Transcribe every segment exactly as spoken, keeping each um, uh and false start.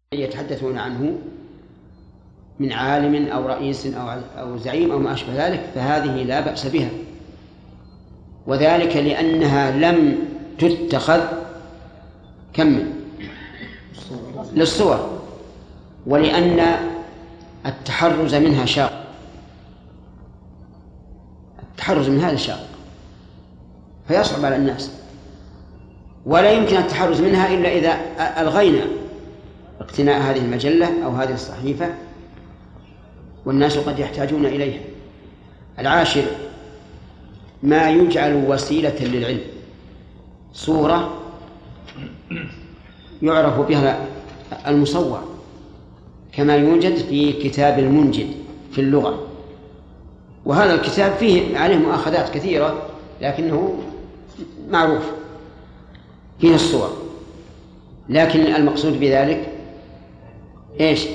يتحدثون عنه من عالم أو رئيس أو أو زعيم أو ما أشبه ذلك، فهذه لا بأس بها، وذلك لأنها لم تتخذ كمل للصور، ولأن التحرز منها شاق، التحرز من هذا شاق فيصعب على الناس، ولا يمكن التحرز منها إلا إذا ألغينا اقتناء هذه المجلة أو هذه الصحيفة، والناس قد يحتاجون إليها. العاشر ما يجعل وسيلة للعلم، صورة يعرف بها المصور، كما يوجد في كتاب المنجد في اللغة، وهذا الكتاب فيه عليه مؤاخذات كثيرة لكنه معروف فيه الصور، لكن المقصود بذلك إيش؟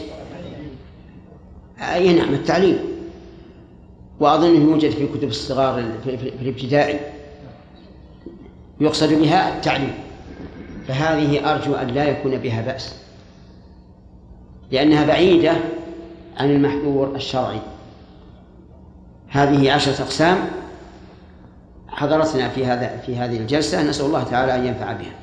أي نعم التعليم، وأظن يوجد في كتب الصغار في الابتدائي يقصد بها التعليم، فهذه أرجو أن لا يكون بها بأس، لأنها بعيدة عن المحذور الشرعي. هذه عشرة أقسام حضرتنا في هذا في هذه الجلسة، نسأل الله تعالى أن ينفع بها.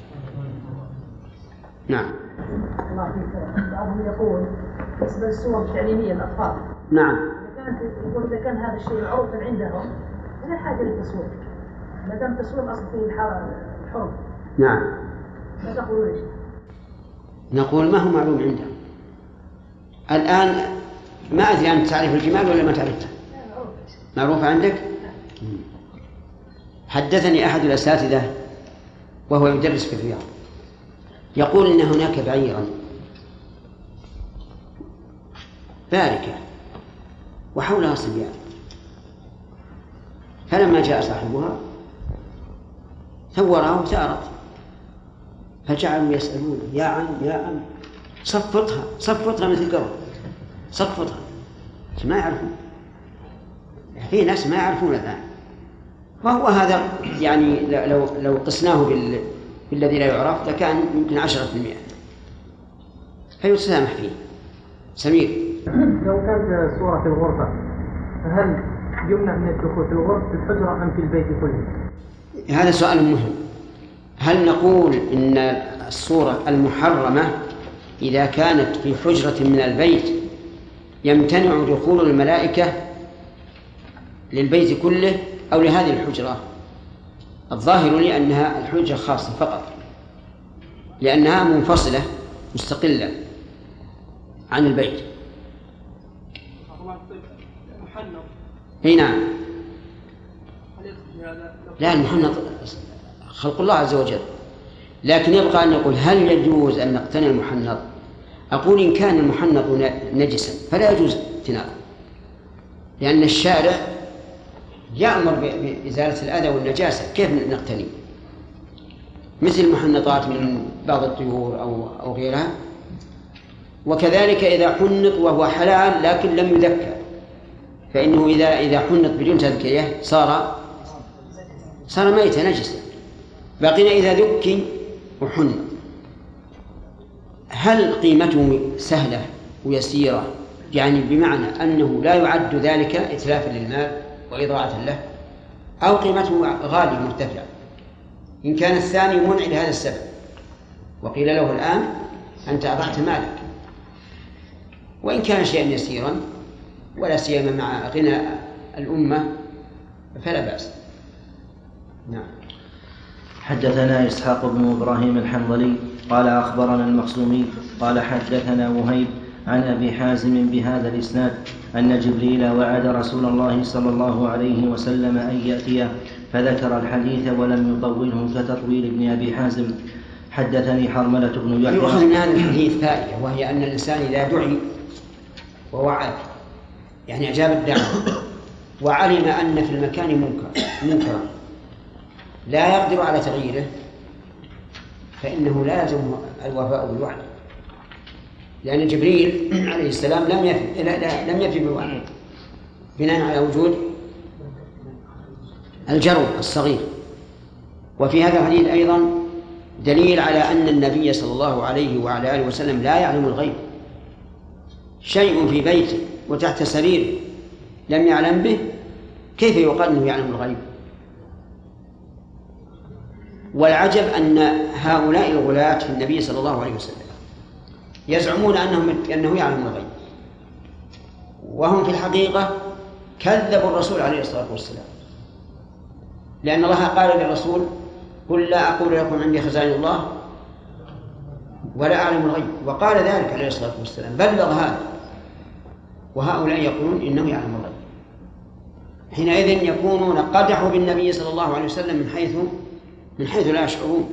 نعم. الله فيك. بعضهم يقول بالنسبة للصور التعليمية للأطفال. نعم. إذا كانت يقول إذا كان هذا الشيء معروفا عندهم لا حاجة للتصوير، ما دام التصوير أصل فيه الحرم. نعم. ما تقولون إيش؟ نقول ما هو معلوم عندهم الآن. ما أدري أنت تعرف الجمال ولا ما تعرفها؟ معروفة عندك؟ حدثني أحد الأساتذة وهو يدرس في الرياض يقول إن هناك بعيرا باركة وحولها صبيان، فلما جاء صاحبها ثورها وسارت، فجعلوا يسألون يا عم يا عم صفطها صفطها مثل قبل صفطها، ما يعرفون، في ناس ما يعرفون الآن، وهو هذا يعني لو لو قسناه بال بالذي لا يعرف لكان يمكن عشرة في المئة، فيتسامح فيه. سمير، لو كانت صورة في الغرفة هل يمنع من الدخول في الغرفة في الحجرة أم في البيت كله؟ هذا سؤال مهم. هل نقول إن الصورة المحرمة إذا كانت في حجرة من البيت يمتنع دخول الملائكة للبيت كله أو لهذه الحجرة؟ الظاهر لي أنها الحجرة خاصة فقط، لأنها منفصلة مستقلة عن البيت. اي نعم. لا، المحنط خلق الله عز وجل، لكن يبقى أن يقول هل يجوز أن نقتني المحنط؟ أقول إن كان المحنط نجسا فلا يجوز اقتناؤه، لأن الشارع يأمر بإزالة الأذى والنجاسة، كيف نقتني؟ مثل المحنطات من بعض الطيور أو أو غيرها. وكذلك إذا حنط وهو حلال لكن لم يذكر، فإنه إذا إذا حنط بدون تذكية صار صار ميتا نجسا. بقينا إذا ذكي وحنط هل قيمته سهلة ويسيرة، يعني بمعنى أنه لا يعد ذلك إتلافا للمال وإضاعة له، أو قيمته غالية مرتفعة؟ إن كان الثاني منع لهذا السبب وقيل له الآن أنت أضعت مالك، وإن كان شيئا يسيرا ولا سيما مع غنى الأمة فلا بأس. نعم. حدثنا إسحاق بن إبراهيم الحنظلي قال أخبرنا المخزومي قال حدثنا وهيب عن أبي حازم بهذا الإسناد أن جبريل وعد رسول الله صلى الله عليه وسلم أن يأتيه، فذكر الحديث ولم يطوله كتطويل ابن أبي حازم. حدثني حرملة بن يحيى. يؤخذ من هذا الحديث فائدة، وهي أن الإنسان إذا دعي ووعد يعني أجاب الدعوة وعلم أن في المكان منكر منكرا لا يقدر على تغييره، فإنه لازم الوفاء بالوعد، لأن جبريل عليه السلام لم يفي لا لا لم يفي بالوعد بناء على وجود الجرو الصغير. وفي هذا الحديث أيضا دليل على أن النبي صلى الله عليه وعلى آله وسلم لا يعلم الغيب. شيء في بيته وتحت سريره لم يعلم به، كيف يقال أنه يعلم الغيب؟ والعجب أن هؤلاء الغلاة في النبي صلى الله عليه وسلم يزعمون أنهم أنه يعلم الغيب، وهم في الحقيقة كذبوا الرسول عليه الصلاة والسلام، لأن الله قال للرسول: قل لا أقول لكم عندي خزائن الله ولا أعلم الغيب، وقال ذلك عليه الصلاة والسلام، بلغ هذا، وهؤلاء يقولون إنه يعلم الغيب. حينئذ يكونون قدحوا بالنبي صلى الله عليه وسلم من حيث من حيث لا يشعرون.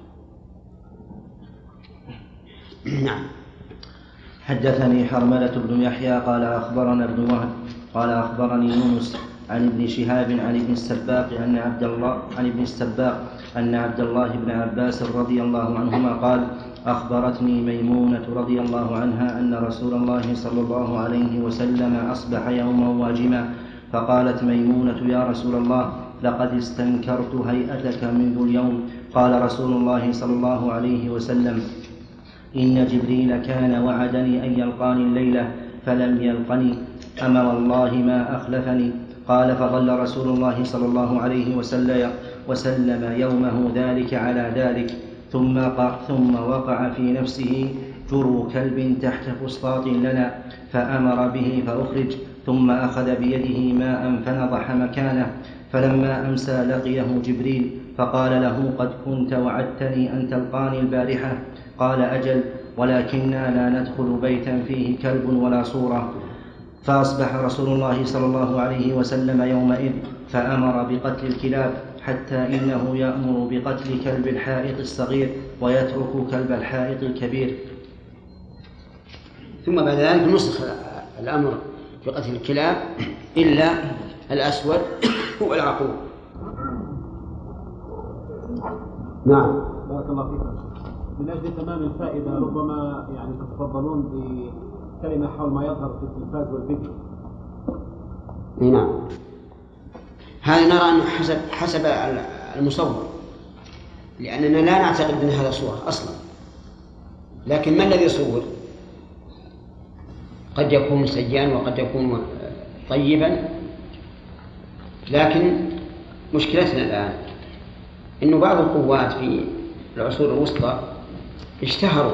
نعم. حدثني حرملة بن يحيى قال أخبرنا ابن وهب قال أخبرني يونس عن ابن شهاب عن ابن السباق أن عبد الله عن ابن السباق أن عبد الله بن عباس رضي الله عنهما قال: أخبرتني ميمونة رضي الله عنها أن رسول الله صلى الله عليه وسلم أصبح يوما واجما، فقالت ميمونة: يا رسول الله، لقد استنكرت هيئتك منذ اليوم. قال رسول الله صلى الله عليه وسلم: إن جبريل كان وعدني أن يلقاني الليلة فلم يلقني، أما والله ما أخلفني. قال: فظل رسول الله صلى الله عليه وسلم, وسلم يومه ذلك على ذلك، ثم, ثم وقع في نفسه جرو كلب تحت فسطاط لنا، فأمر به فأخرج، ثم أخذ بيده ماء فنضح مكانه. فلما أمسى لقيه جبريل فقال له: قد كنت وعدتني أن تلقاني البارحة. قال: أجل، ولكننا لا ندخل بيتا فيه كلب ولا صورة. فأصبح رسول الله صلى الله عليه وسلم يومئذ فأمر بقتل الكلاب، حتى إنه يأمر بقتل كلب الحائط الصغير ويترك كلب الحائط الكبير. ثم بعد ذلك نسخ الأمر بقتل الكلاب إلا الأسود والعقور. نعم. بارك الله فيكم. من أجل تمام الفائدة ربما يعني تتفضلون بكلمة حول ما يظهر في التلفاز والفيديو. نعم. هذا نرى أنه حسب حسب المصور، لأننا لا نعتقد أن هذا صورة أصلا، لكن ما الذي يصور؟ قد يكون سيئا وقد يكون طيبا، لكن مشكلتنا الآن إنه بعض القوات في العصور الوسطى اشتهروا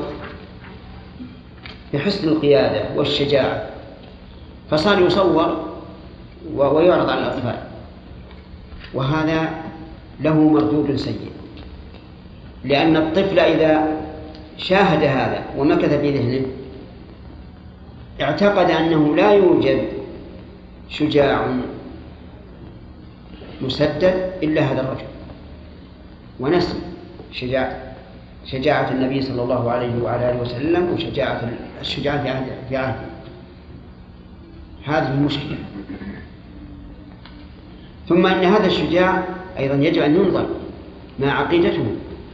بحسن القيادة والشجاعة، فصار يصور ويعرض على الأطفال، وهذا له مردود سيء، لأن الطفل إذا شاهد هذا ومكث في ذهنه اعتقد أنه لا يوجد شجاع مسدد إلا هذا الرجل، ونسي شجاع شجاعة النبي صلى الله عليه وعلى آله وسلم وشجاعة الشجاع في عهده في عهده. هذه المشكلة. ثم أن هذا الشجاع أيضا يجب أن ينظر مع عقيدته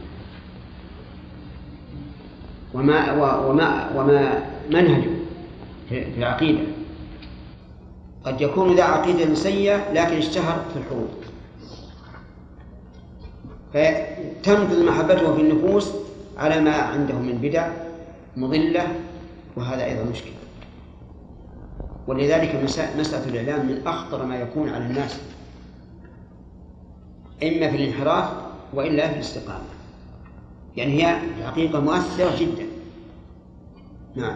وما وما وما منهجه في العقيدة. قد يكون ذا عقيدة سيئة لكن اشتهر في الحروب، فتنفذ محبته في النفوس على ما عنده من بدع مضلة، وهذا أيضا مشكلة. ولذلك مسألة الإعلام من أخطر ما يكون على الناس، إما في الانحراف وإلا في الاستقامة، يعني هي الحقيقة مؤثرة جدا. نعم.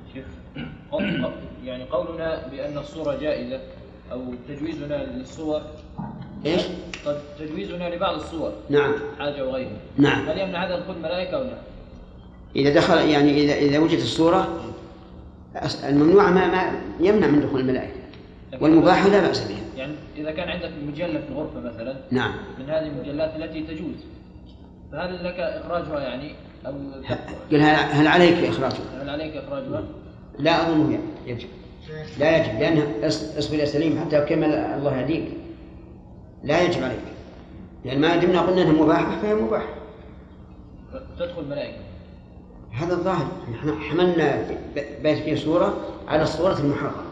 يعني قولنا بأن الصورة جائزة أو تجويزنا للصور، إيش؟ قد تجويزنا لبعض الصور، نعم، حاجة وغيرها، نعم، هل يمنع هذا دخول الملائكة أو لا؟ إذا دخل يعني إذا إذا وجدت الصورة الممنوعة ما ما يمنع من دخول الملائكة، والمباحة لا بأس بها. يعني إذا كان عندك مجلة في الغرفة مثلا، نعم، من هذه المجلات التي تجوز، فهل لك إخراجها يعني أو قل هل عليك إخراجها؟ هل عليك إخراجها؟ لا أظنه يجب، لا يجب، لأنها اصبر يا سليم حتى كمل الله يهديك، لا يجب عليك، لأن ما دمنا قلنا أنها مباحة فهي مباحة. تدخل الملائكة، هذا الظاهر. نحن حملنا بيت فيه صورة على الصورة المحرمة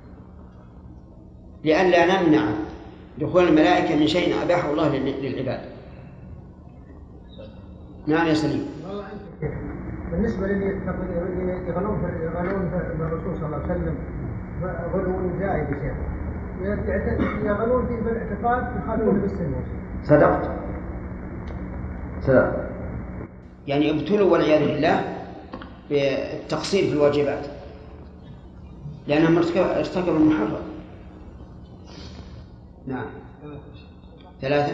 لئلا نمنع دخول الملائكة من شيء أباحه الله للعباد. نعم يا سليم. والله أنت بالنسبة للي يغلون يغلون بالرسول صلى الله عليه وسلم غلو زائد يا شيخ، يغلون في بالاعتقاد يخالفون بالسنة. صدقت صدقت. يعني ابتلوا والعياذ بالله بالتقصير في الواجبات لأنهم ارتكبوا المحرم. نعم. ثلاثة.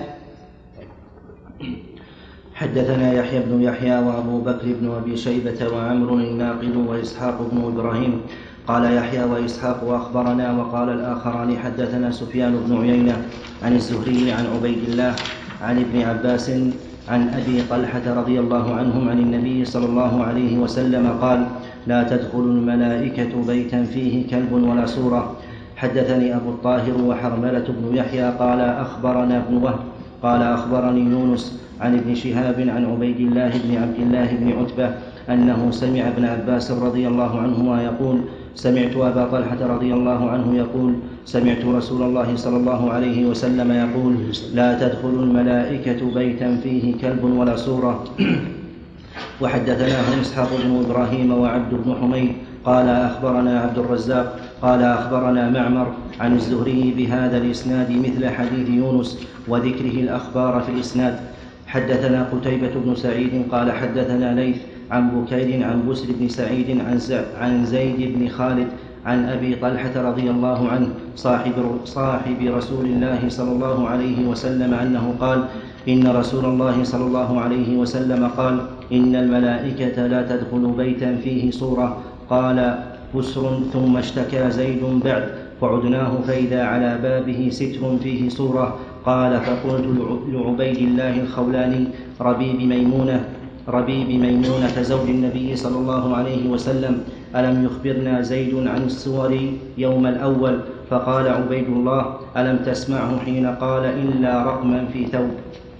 حدثنا يحيى بن يحيى وأبو بكر بن أبي شيبة وعمر الناقد وإسحاق بن إبراهيم. قال يحيى وإسحاق أخبرنا، وقال الآخران حدثنا سفيان بن عيينة عن الزهري عن عبيد الله عن ابن عباس عن أبي طلحة رضي الله عنهم عن النبي صلى الله عليه وسلم قال: لا تدخل الملائكة بيتا فيه كلب ولا صورة. حدثني أبو الطاهر وحرملة بن يحيى قال أخبرنا ابن وهب قال أخبرني يونس عن ابن شهاب عن عبيد الله بن عبد الله بن عتبة أنه سمع ابن عباس رضي الله عنهما يقول: سمعت أبا طلحة رضي الله عنه يقول: سمعت رسول الله صلى الله عليه وسلم يقول: لا تدخل الملائكة بيتا فيه كلب ولا صورة. وحدثناه إسحاق بن إبراهيم وعبد بن حميد قال أخبرنا عبد الرزاق قال أخبرنا معمر عن الزهري بهذا الإسناد مثل حديث يونس وذكره الأخبار في الإسناد. حدثنا قتيبة بن سعيد قال حدثنا ليث عن بكير عن بسر بن سعيد عن زيد بن خالد عن أبي طلحة رضي الله عنه صاحب, صاحب رسول الله صلى الله عليه وسلم أنه قال: إن رسول الله صلى الله عليه وسلم قال: إن الملائكة لا تدخل بيتا فيه صورة. قال بسر: ثم اشتكى زيد بعد فعدناه فإذا على بابه ستر فيه صورة. قال: فقلت لعبيد الله الخولاني ربيب ميمونة ربيب ميمونة زوج النبي صلى الله عليه وسلم: ألم يخبرنا زيد عن الصور يوم الأول؟ فقال عبيد الله: ألم تسمعه حين قال: إلا رقما في ثوب.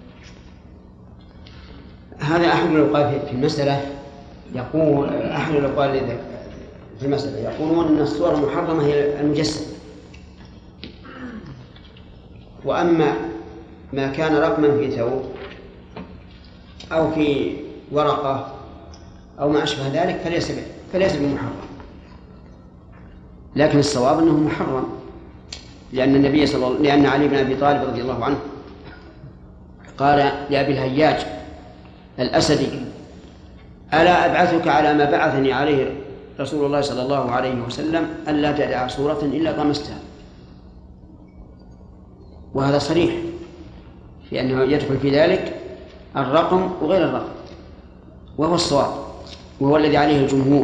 هذا أحد الأقوال في المسألة. يقول أحد الأقوال في المسألة يقولون أن الصور المحرمة هي المجسم، وأما ما كان رقما في ثوب أو في ورقة أو ما أشبه ذلك فليس فليس بمحرم. لكن الصواب أنه محرم، لأن النبي صلى الله لأن علي بن أبي طالب رضي الله عنه قال لأبي الهياج الأسدي: ألا أبعثك على ما بعثني عليه رسول الله صلى الله عليه وسلم ألا تدع صورة إلا طمستها. وهذا صريح في أنه يدخل في ذلك الرقم وغير الرقم، وهو الصواب وهو الذي عليه الجمهور.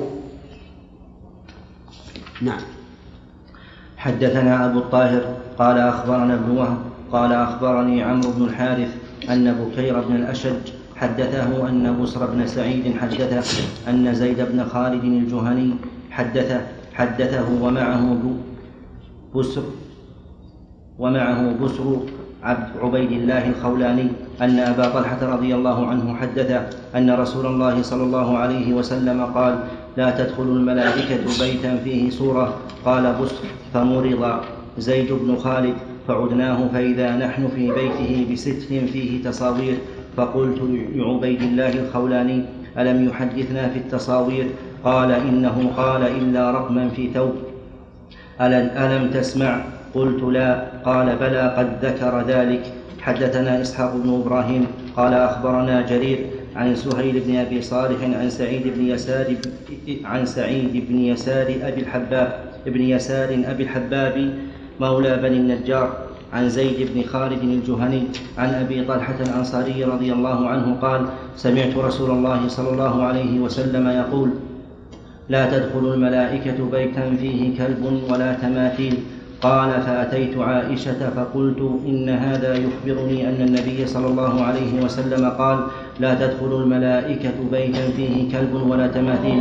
نعم. حدثنا أبو الطاهر قال أخبرنا ابن وهب قال أخبرني عمرو بن الحارث أن بكير بن الأشج حدثه أن بسر بن سعيد حدثه أن زيد بن خالد الجهني حدثه حدثه ومعه بسر ومعه بسر عبد عبيد الله الخولاني أن أبا طلحة رضي الله عنه حدثه أن رسول الله صلى الله عليه وسلم قال: لا تدخل الملائكة بيتا فيه صورة. قال بسر: فمرض زيد بن خالد فعدناه فإذا نحن في بيته بستر فيه تصاوير. فقلت لعبيد الله الخولاني: ألم يحدثنا في التصاوير؟ قال: إنه قال: إلا رقما في ثوب. ألم تسمع؟ قلت: لا. قال: بلى قد ذكر ذلك. حدثنا إسحاق بن إبراهيم قال أخبرنا جرير عن سهيل بن أبي صالح عن سعيد بن يسار عن سعيد بن يسار أبي الحباب ابن يسار أبي الحباب مولى بني النجار عن زيد بن خالد الجهني عن أبي طلحة الأنصاري رضي الله عنه قال: سمعت رسول الله صلى الله عليه وسلم يقول: لا تدخل الملائكة بيتا فيه كلب ولا تماثيل. قال: فأتيت عائشة فقلت: إن هذا يخبرني أن النبي صلى الله عليه وسلم قال: لا تدخل الملائكة بيتا فيه كلب ولا تماثيل.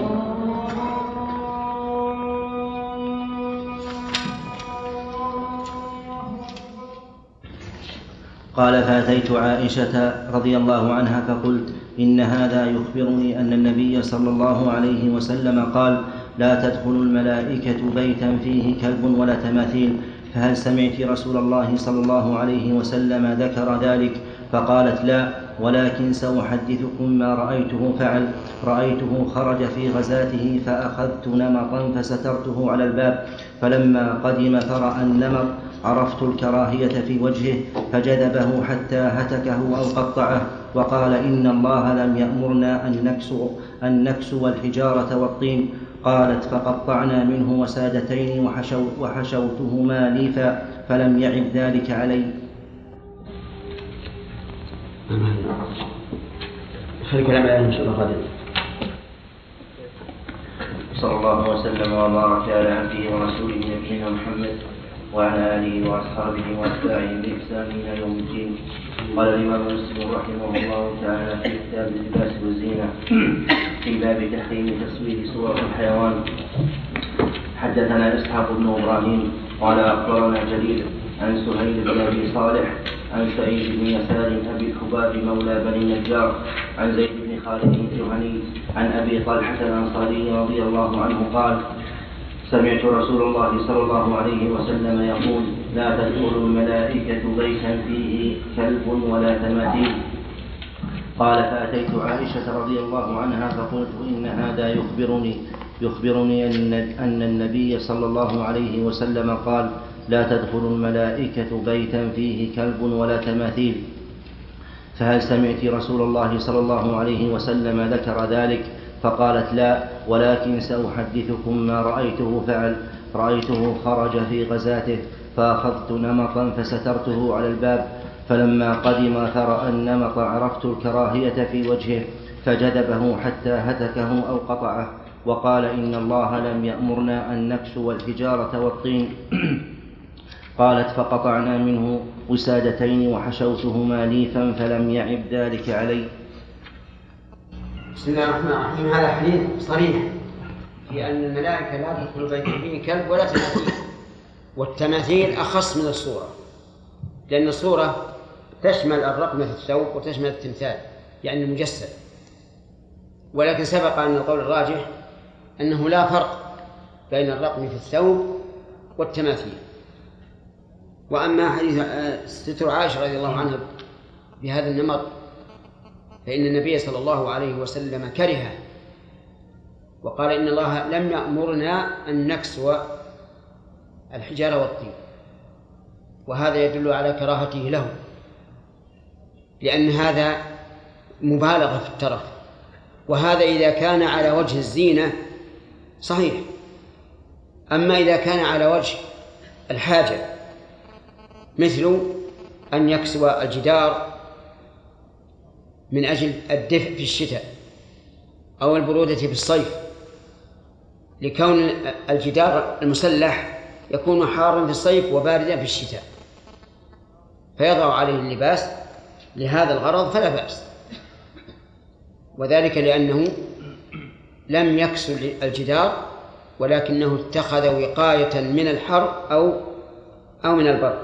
قال: فأتيت عائشة رضي الله عنها فقلت: إن هذا يخبرني أن النبي صلى الله عليه وسلم قال: لا تدخل الملائكة بيتا فيه كلب ولا تماثيل. فهل سمعت رسول الله صلى الله عليه وسلم ذكر ذلك؟ فقالت: لا. ولكن سأحدثكم ما رأيته فعل. رأيته خرج في غزاته فأخذت نمطا فسترته على الباب، فلما قدم فرأى النمط عرفت الكراهية في وجهه فجذبه حتى هتكه أو قطعه، وقال إن الله لم يأمرنا أن نكسو, أن نكسو الحجارة والطين. قالت فقطعنا منه وسادتين وحشو وحشوتهما ليفا فلم يعب ذلك علي. خلي كلام عليه إن شاء الله غدا. صلى الله وسلم وبارك على عبده ورسوله نبينا محمد وعلى آله وأصحابه وأتباعه بإحسان إلى يوم الدين. قال الإمام مسلم رحمه الله تعالى في كتاب اللباس والزينة في باب تحريم تصوير صور الحيوان: حدثنا إسحاق بن إبراهيم قال أخبرنا جرير عن سهيل بن أبي صالح عن سعيد بن يسار أبي الحباب مولى بني النجار عن زيد بن خالد الجهني عن أبي طلحة الأنصاري رضي الله عنه قال: سمعت رسول الله صلى الله عليه وسلم يقول: لا تدخل الملائكة بيتا فيه كلب ولا تماثيل. قال: فأتيت عائشة رضي الله عنها فقلت: إن هذا يخبرني يخبرني أن, أن النبي صلى الله عليه وسلم قال: لا تدخل الملائكة بيتا فيه كلب ولا تماثيل. فهل سمعت رسول الله صلى الله عليه وسلم ذكر ذلك؟ فقالت: لا، ولكن سأحدثكم ما رأيته فعل. رأيته خرج في غزاته فأخذت نمطا فسترته على الباب، فلما قدم فرأى النمط عرفت الكراهية في وجهه فجذبه حتى هتكه أو قطعه، وقال: إن الله لم يأمرنا أن نكسو الحجارة والطين. قالت: فقطعنا منه وسادتين وحشوتهما ليفا فلم يعب ذلك علي. بسم الله الرحمن الرحيم. هذا حديث صريح في أن الملائكة لا تدخل بيتا فيه كلب ولا تماثيل، والتماثيل أخص من الصورة، لأن الصورة تشمل الرقم في الثوب وتشمل التمثال يعني المجسد، ولكن سبق أن القول الراجح أنه لا فرق بين الرقم في الثوب والتماثيل. وأما حديث ستر عائشة رضي الله عنها بهذا النمط فإن النبي صلى الله عليه وسلم كرهه وقال: إن الله لم يأمرنا أن نكسو الحجارة والطين، وهذا يدل على كراهته له، لأن هذا مبالغة في الترف، وهذا إذا كان على وجه الزينة صحيح، أما إذا كان على وجه الحاجة مثل أن يكسو الجدار من أجل الدفء في الشتاء أو البرودة في الصيف، لكون الجدار المسلح يكون حارا في الصيف وباردا في الشتاء، فيضع عليه اللباس لهذا الغرض فلا بأس، وذلك لأنه لم يكسو الجدار ولكنه اتخذ وقاية من الحر أو أو من البرد.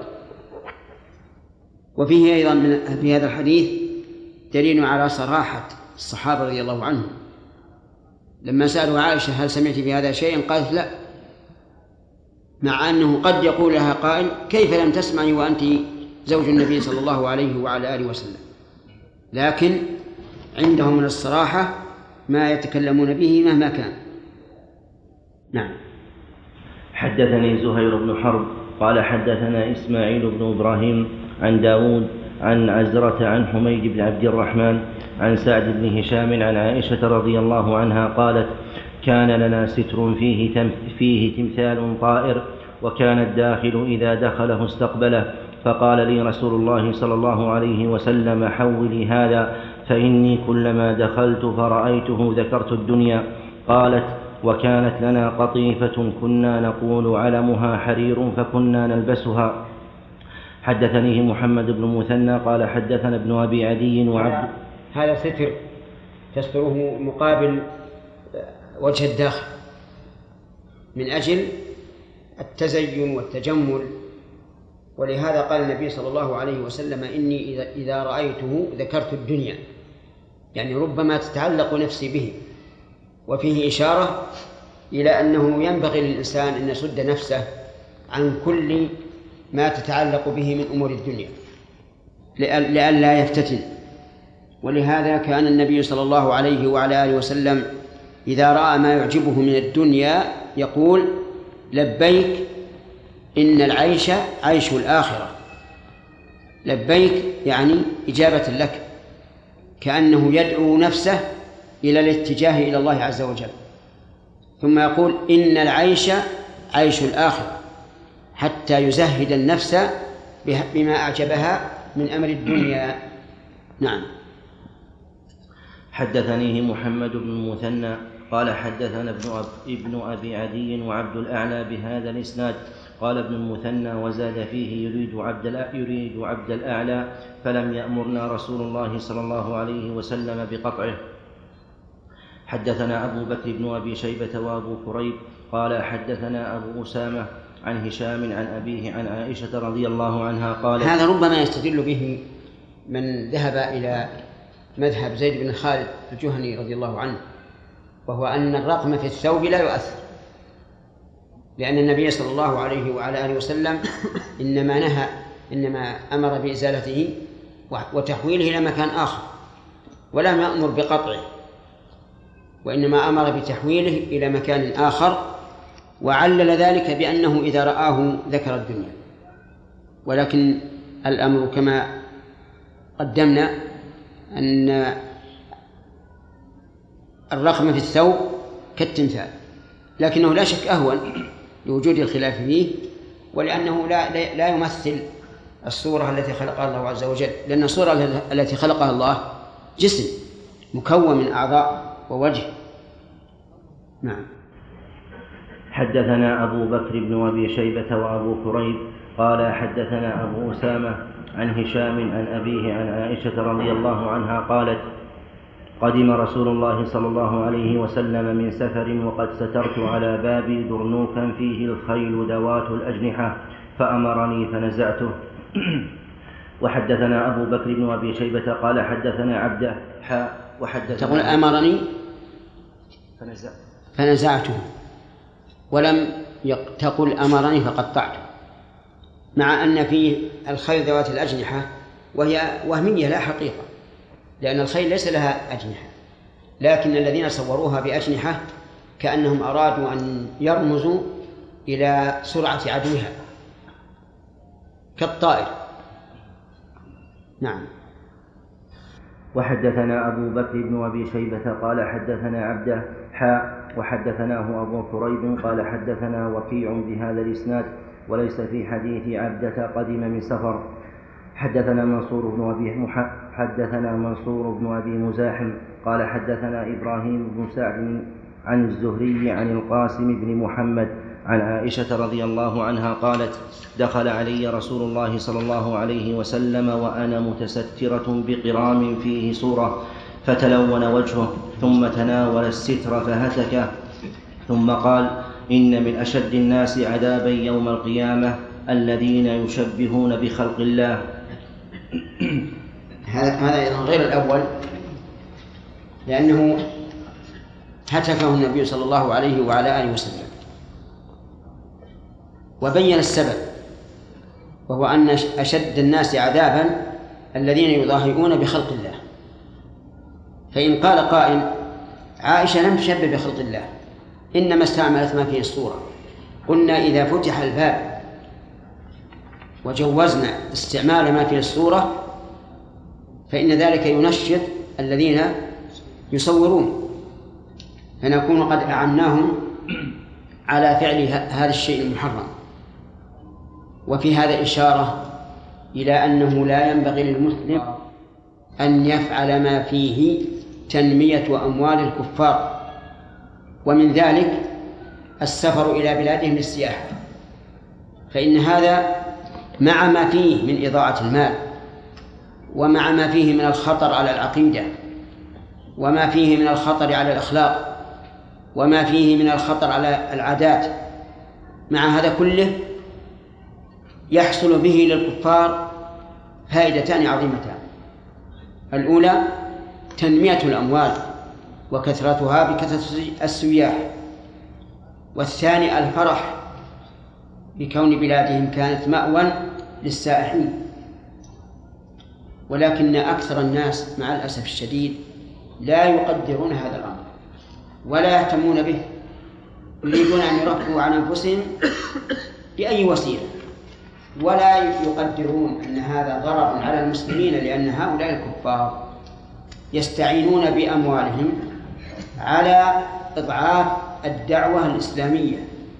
وفيه أيضا من في هذا الحديث دليل على صراحة الصحابة رضي الله عنهم لما سألوا عائشة: هل سمعت بهذا شيئا؟ قالت: لا، مع أنه قد يقول لها قائل: كيف لم تسمعي وأنت زوج النبي صلى الله عليه وعلى آله وسلم؟ لكن عندهم من الصراحة ما يتكلمون به مهما كان. نعم. حدثني زهير بن حرب قال: حدثنا إسماعيل بن إبراهيم عن داود عن عزرة عن حميد بن عبد الرحمن عن سعد بن هشام عن عائشة رضي الله عنها قالت: كان لنا ستر فيه, تم فيه تمثال طائر، وكان الداخل إذا دخله استقبله، فقال لي رسول الله صلى الله عليه وسلم: حولي هذا فإني كلما دخلت فرأيته ذكرت الدنيا. قالت: وكانت لنا قطيفة كنا نقول علمها حرير فكنا نلبسها. حدثنيه محمد بن مثنى قال: حدثنا ابن أبي عدي وعبد. هذا ستر تستره مقابل وجه الداخل من أجل التزين والتجمل، ولهذا قال النبي صلى الله عليه وسلم: إني إذا رأيته ذكرت الدنيا، يعني ربما تتعلق نفسي به، وفيه إشارة إلى أنه ينبغي للإنسان أن يصد نفسه عن كل ما تتعلق به من أمور الدنيا لئلا يفتتن. ولهذا كان النبي صلى الله عليه وعلى آله وسلم إذا رأى ما يعجبه من الدنيا يقول لبيك إن العيش عيش الآخرة. لبيك يعني إجابة لك، كأنه يدعو نفسه إلى الاتجاه إلى الله عز وجل. ثم يقول إن العيش عيش الآخرة، حتى يزهد النفس بما أعجبها من أمر الدنيا. نعم. حدثنيه محمد بن المثنى قال حدثنا ابن, أب ابن أبي عدي وعبد الأعلى بهذا الإسناد. قال ابن المثنى وزاد فيه يريد عبد, يريد عبد الأعلى فلم يأمرنا رسول الله صلى الله عليه وسلم بقطعه. حدثنا أبو بكر بن أبي شيبة وأبو كريب قال حدثنا أبو أسامة عن هشام عن أبيه عن عائشة رضي الله عنها قالت. هذا ربما يستدل به من ذهب إلى مذهب زيد بن خالد الجهني رضي الله عنه، وهو أن الرقم في الثوب لا يؤثر، لأن النبي صلى الله عليه وعلى آله وسلم إنما نهى إنما أمر بإزالته وتحويله إلى مكان آخر، ولم يأمر بقطعه، وإنما أمر بتحويله إلى مكان آخر، وعلل ذلك بأنه إذا رآه ذكر الدنيا. ولكن الأمر كما قدمنا أن الرقم في الثوب كالتمثال، لكنه لا شك أهون لوجود الخلاف فيه، ولأنه لا, لا يمثل الصورة التي خلقها الله عز وجل، لأن الصورة التي خلقها الله جسم مكون من أعضاء ووجه. نعم. حدثنا أبو بكر بن أبي شيبة وأبو كريب قال حدثنا أبو أسامة عن هشام عن أبيه عن عائشة رضي الله عنها قالت قدم رسول الله صلى الله عليه وسلم من سفر وقد سترت على بابي درنوكا فيه الخيل ذوات الأجنحة فأمرني فنزعته. وحدثنا أبو بكر بن أبي شيبة قال حدثنا عبده حاء وحدثنا تقول أمرني فنزع فنزعته، ولم تقل أمرني فقطعته، مع أن فيه الخيل ذوات الأجنحة وهي وهمية لا حقيقة، لأن الخيل ليس لها أجنحة، لكن الذين صوروها بأجنحة كأنهم أرادوا أن يرمزوا إلى سرعة عدوها كالطائر. نعم. وحدثنا أبو بكر بن أبي شيبة قال حدثنا عبده حاء وحدثناه أبو كريب قال حدثنا وكيع بهذا الإسناد وليس في حديث عبدة قدم من سفر. حدثنا منصور بن أبي حدثنا منصور بن أبي مزاحم قال حدثنا إبراهيم بن سعد عن الزهري عن القاسم بن محمد عن عائشة رضي الله عنها قالت دخل علي رسول الله صلى الله عليه وسلم وأنا متسترة بقرام فيه صورة فتلون وجهه ثم تناول الستر فهتكه ثم قال إن من أشد الناس عذابا يوم القيامة الذين يشبهون بخلق الله. هذا هذا غير الأول، لأنه هتكه النبي صلى الله عليه وعلى آله وسلم وبين السبب، وهو أن أشد الناس عذابا الذين يضاهئون بخلق الله. فإن قال قائل عائشة لم تشبه بخلق الله، إنما استعملت ما فيه الصورة، قلنا إذا فتح الباب وجوزنا استعمال ما فيه الصورة فإن ذلك ينشط الذين يصورون، فنكون قد أعناهم على فعل هذا الشيء المحرم. وفي هذا إشارة إلى أنه لا ينبغي للمسلم أن يفعل ما فيه تنمية أموال الكفار، ومن ذلك السفر إلى بلادهم للسياحة، فإن هذا مع ما فيه من إضاعة المال، ومع ما فيه من الخطر على العقيدة، وما فيه من الخطر على الأخلاق، وما فيه من الخطر على العادات، مع هذا كله يحصل به للكفار فائدتان عظيمتان: الأولى تنمية الأموال وكثرتها بكثرة السياح، والثاني الفرح بكون بلادهم كانت مأوى للسائحين. ولكن أكثر الناس مع الأسف الشديد لا يقدرون هذا الأمر ولا يهتمون به، يريدون أن يرفعوا عن أنفسهم بأي وسيلة، ولا يقدرون أن هذا ضرر على المسلمين، لأن هؤلاء الكفار يستعينون بأموالهم على إضعاف الدعوة الإسلامية،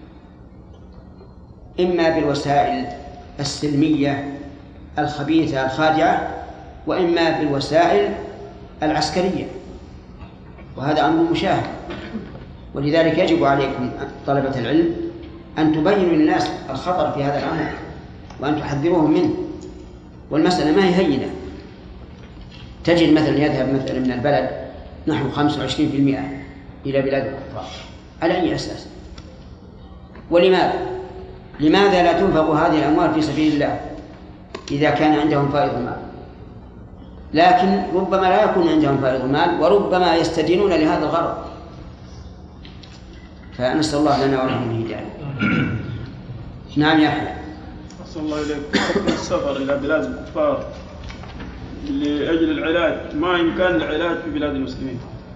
إما بالوسائل السلمية الخبيثة الخادعة، وإما بالوسائل العسكرية، وهذا أمر مشاهد. ولذلك يجب عليكم طلبة العلم أن تبينوا للناس الخطر في هذا الأمر وأن تحذروهم منه، والمسألة ما هي هينة. تجد مثلا يذهب مثلا من البلد نحو خمسة وعشرين بالمئة إلى بلاد الكفار، على أي أساس؟ ولماذا؟ لماذا لا تنفق هذه الأموال في سبيل الله إذا كان عندهم فائض مال؟ لكن ربما لا يكون عندهم فائض مال، وربما يستدينون لهذا الغرض. فنسأل الله لنا ولهم الهداية. نعم يا أحمد. أحسن الله إليك. حكم السفر إلى بلاد الكفار لأجل العلاج، ما إمكان العلاج في بلاد المسلمين؟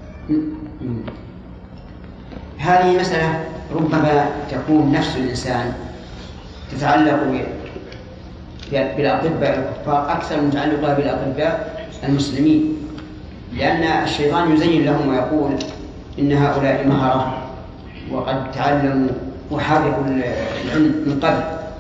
هذه مسألة ربما تكون نفس الإنسان تتعلق بالأطباء الكفار أكثر من تعلقها بالأطباء المسلمين، لأن الشيطان يزين لهم ويقول إن هؤلاء مهرة وقد تعلموا وحرقوا العلم من قبل.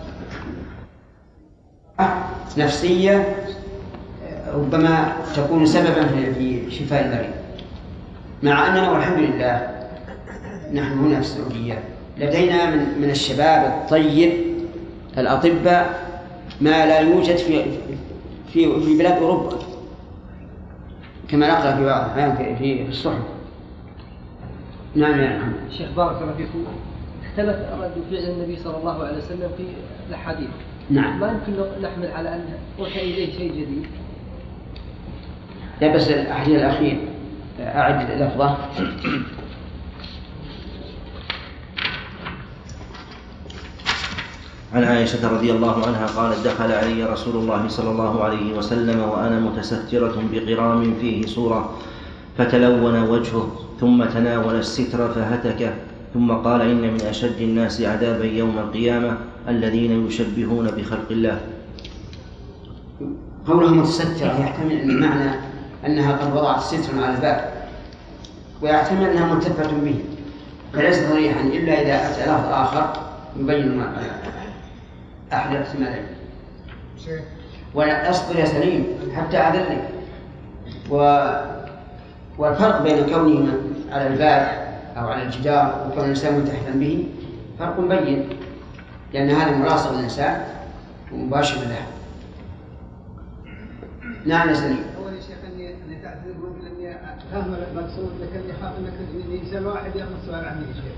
نفسية ربما تكون سببا في شفاء المريض، مع أننا والحمد لله نحن هنا في السعودية لدينا من, من الشباب الطيب الأطباء ما لا يوجد في في في بلاد أوروبا، كما نقرأ في بعض الأحيان في في الصحف. نعم يا محمد. شيخ بارك الله فيكم، اختلف رد فعل النبي صلى الله عليه وسلم في الأحاديث. نعم. ما يمكن نحمل على أن أوحي إليه شيء جديد. لا بس الحديث الأخير أعد لفظه. عن عائشة رضي الله عنها قالت: دخل علي رسول الله صلى الله عليه وسلم وأنا متسترة بقرام فيه صورة، فتلون وجهه ثم تناول الستر فهتكه، ثم قال: إن من أشد الناس عذابا يوم القيامة الذين يشبهون بخلق الله. قوله متسترة يحتمل أن المعنى أنها قد وضعت سترا على الباب، ويحتمل أنها ملتفة به، فليس صريحا إلا إذا أتى لفظ آخر يبين ما أحد الاحتمالين. ولا أصبر يا سليم حتى أذلك. و... والفرق بين كونه على الباب أو على الجدار وكون الإنسان ملتحفا به فرق بين، لأن هذا ملاصق للإنسان ومباشر له. نعم يا سليم. أول شيء أني أني تعتذر لأني فاهم المقصود، لكني خاف أنك يسأل واحد يأخذ السؤال عني شيء.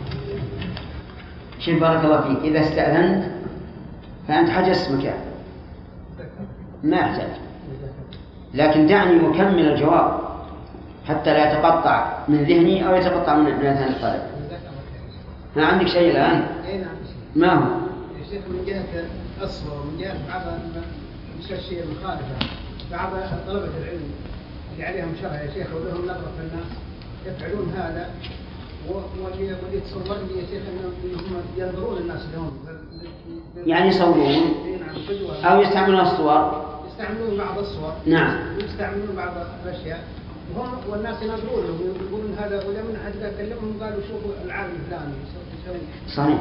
شيخ بارك الله فيك، إذا استأذنت فأنت حجزت مكان ما يحتاج، لكن دعني أكمل الجواب حتى لا يتقطع من ذهني أو يتقطع من أذهان الطالب. ما عندك شيء الآن؟ ما هو؟ يا شيخ من جهة الصور ومن جهة بعض الشيء المخالفة، بعض طلبة العلم اللي عليهم شرع يا شيخ ولهم نظرة في الناس يفعلون هذا، واللي يتصور لي يا شيخ أنهم ينظرون الناس لهم، يعني يصورون أو يستعملون الصور، يستعملون بعض الصور، نعم، يستعملون بعض الأشياء، وهم والناس ينظرون لهم ويقولون هذا، ولما أحد كلمهم قالوا شوفوا العالم الفلاني يسوي. صحيح.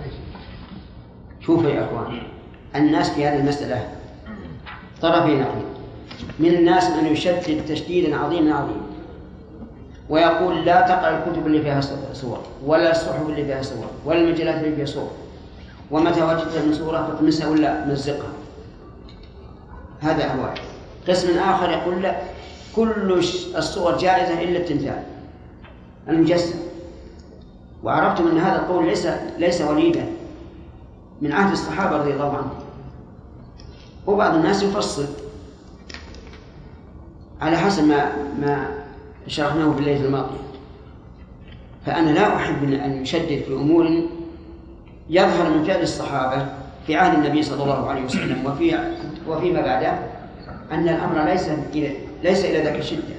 شوفوا يا أخوان، الناس في هذه المسألة طرفين نقيض. من الناس من يشدد تشديدا عظيما عظيما ويقول لا تقرأ الكتب اللي فيها صور، ولا الصحف اللي فيها صور، ولا المجلات اللي فيها صور، ومتى وجدت من صورة فاطمسها ولا مزقها. هذا أهواء. قسم آخر يقول لا، كل الصور جائزة إلا التمثال المجسم. وعرفتم أن هذا القول ليس ليس وليدا من عهد الصحابة رضي الله عنهم. وبعض الناس يفصل على حسب ما ما شرحناه في الليلة الماضية. فأنا لا أحب أن يشدد في أمور يظهر من فعل الصحابة في عهد النبي صلى الله عليه وسلم وفي وفيما بعده أن الأمر ليس إلى ليس إلى ذاك الشدة،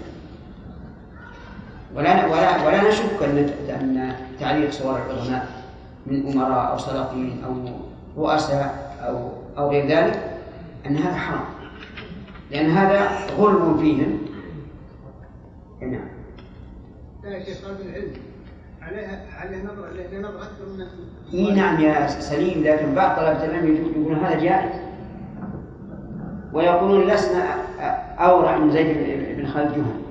ولا ولا ولا نشك أن أن تعليق صور العظماء من أمراء أو سلاطين أو رؤساء أو أو غير ذلك أن هذا حرام، لأن هذا غلو فيهم. نعم. لا يا شيخ، طالب العلم عليها عليه نظر عليه نظر أكثر من إيه نعم يا سليم، لكن بعض طلبة العلم يقولون هذا جائز، ويقولون لسنا أورع من زيد بن خالد جهني،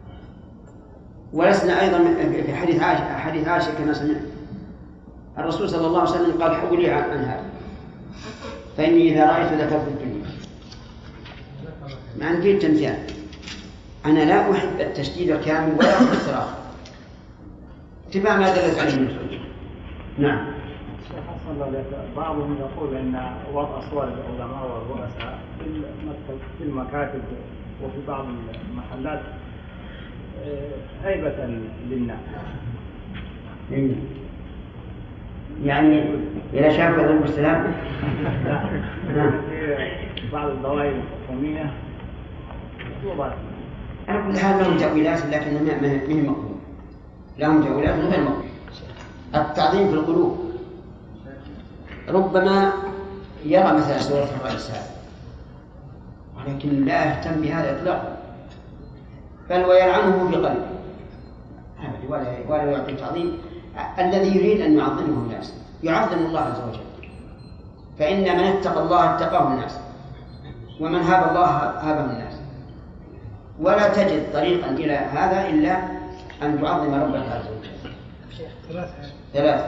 ولسنا أيضا في حديث عائشة حديث عائشة كما سمعت الرسول صلى الله عليه وسلم قال حولي عن هذا فإني إذا رأيت ذكرت الدنيا. مع أن تمثال أنا لا أحب التشديد الكامل ولا أحب الصراخ، اتباع ما دلت عليه من الحجة. نعم. بعضهم يقول أن وضع صور العلماء والرؤساء في المكاتب وفي بعض المحلات هيبة للناس، يعني إذا شافوا يضرب السلام. في بعض الدوائر الحكومية على كل حال لهم تأويلات، لكن ما هي مقبول، لهم تأويلات غير مقبول. التعظيم في القلوب ربما يرى مثلا سورة الرئيس هذا، ولكن لا يهتم بهذا إطلاقا، بل ويلعنه في قلبه ولا ولا يعطي تعظيم. الذي يريد أن يعظمه الناس يعظم الله عز وجل، فإن من اتقى الله اتقاه الناس، ومن هاب الله هابه الناس، ولا تجد طريقا إلى هذا إلا أن تعظم ربك عز وجل. ثلاثة.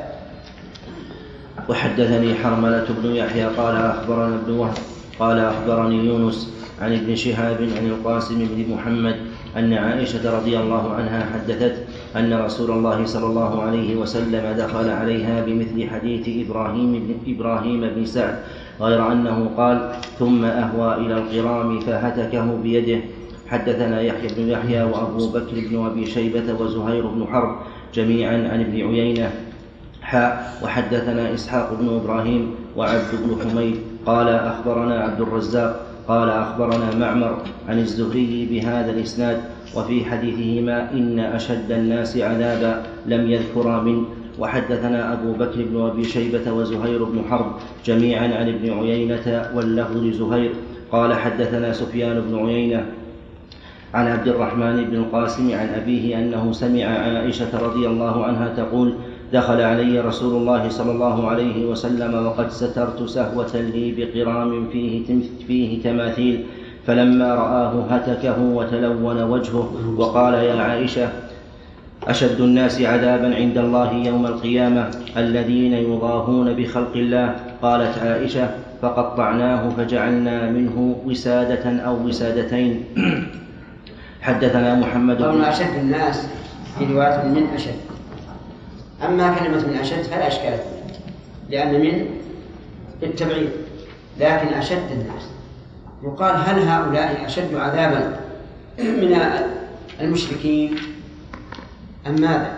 وحدثني حرملة بن يحيى قال أخبرنا ابن وهب قال أخبرني يونس عن ابن شهاب عن القاسم بن محمد أن عائشة رضي الله عنها حدثت أن رسول الله صلى الله عليه وسلم دخل عليها بمثل حديث إبراهيم بن, إبراهيم بن سعد، غير أنه قال ثم أهوى إلى القرام فهتكه بيده. حدثنا يحيى بن يحيى وأبو بكر بن أبي شيبة وزهير بن حرب جميعا عن ابن عيينة حاء. وحدثنا إسحاق بن إبراهيم وعبد بن حميد قال أخبرنا عبد الرزاق قال أخبرنا معمر عن الزهري بهذا الإسناد، وفي حديثهما إن أشد الناس عذابا لم يذكر منه. وحدثنا أبو بكر بن أبي شيبة وزهير بن حرب جميعا عن ابن عيينة واللفظ لزهير قال حدثنا سفيان بن عيينة عن عبد الرحمن بن القاسم عن أبيه أنه سمع عائشة رضي الله عنها تقول دخل علي رسول الله صلى الله عليه وسلم وقد سترت سهوة لي بقرام فيه, فيه تماثيل، فلما رآه هتكه وتلون وجهه وقال يا عائشة أشد الناس عذابا عند الله يوم القيامة الذين يضاهون بخلق الله. قالت عائشة فقطعناه فجعلنا منه وسادة أو وسادتين. حدثنا محمد بن أشد الناس في رواية من أشد، أما كلمة من أشد فلا إشكال فيها لأن من التبعيد، لكن أشد الناس يقال هل هؤلاء أشد عذابا من المشركين أم ماذا؟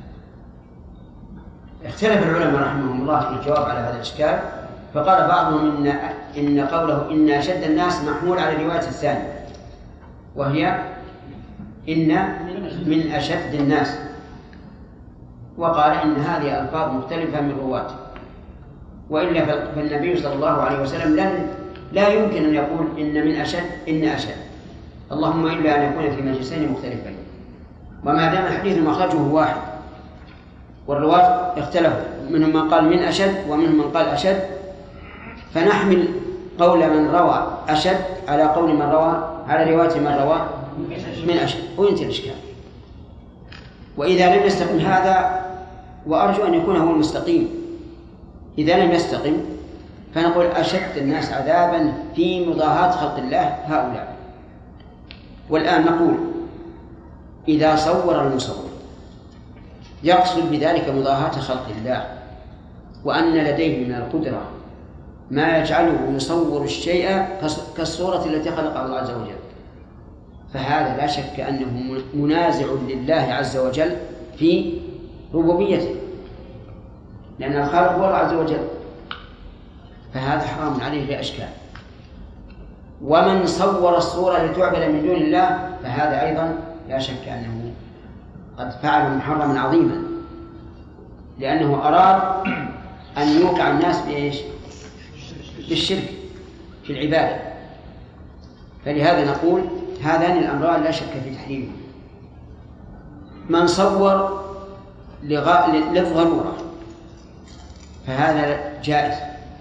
اختلف العلماء رحمهم الله في الجواب على هذا الإشكال، فقال بعضهم إن, إن قوله إن أشد الناس محمول على الرواية الثانية وهي إن من أشد الناس، وقال إن هذه ألفاظ مختلفة من رواته، وإلا فالنبي صلى الله عليه وسلم لن لا يمكن أن يقول إن من أشد إن أشد، اللهم إلا أن يكون في مجلسين مختلفين، وما دام الحديث مخرجه واحد والرواة اختلفوا، منهم من قال من أشد ومنهم من قال أشد، فنحمل قول من روى أشد على قول من روى على رواية من روى من أشد وينتهي الإشكال. وإذا لم يستقم هذا، وأرجو أن يكون هو المستقيم، إذا لم يستقم فنقول أشد الناس عذابا في مضاهاة خلق الله هؤلاء. والآن نقول إذا صور المصور يقصد بذلك مضاهاة خلق الله، وأن لديه من القدرة ما يجعله يصور الشيء كالصورة التي خلقها الله عز وجل، فهذا لا شك أنه منازع لله عز وجل في ربوبيته، لأن الخالق هو الله عز وجل، فهذا حرام عليه بأشكال. ومن صور الصورة لتعبد من دون الله فهذا أيضا لا شك أنه قد فعل محرما عظيما، لأنه أراد أن يوقع الناس بإيش؟ بالشرك في العبادة. فلهذا نقول هذان الأمران لا شك في تحريمه. من صور لغا... للضرورة فهذا جائز،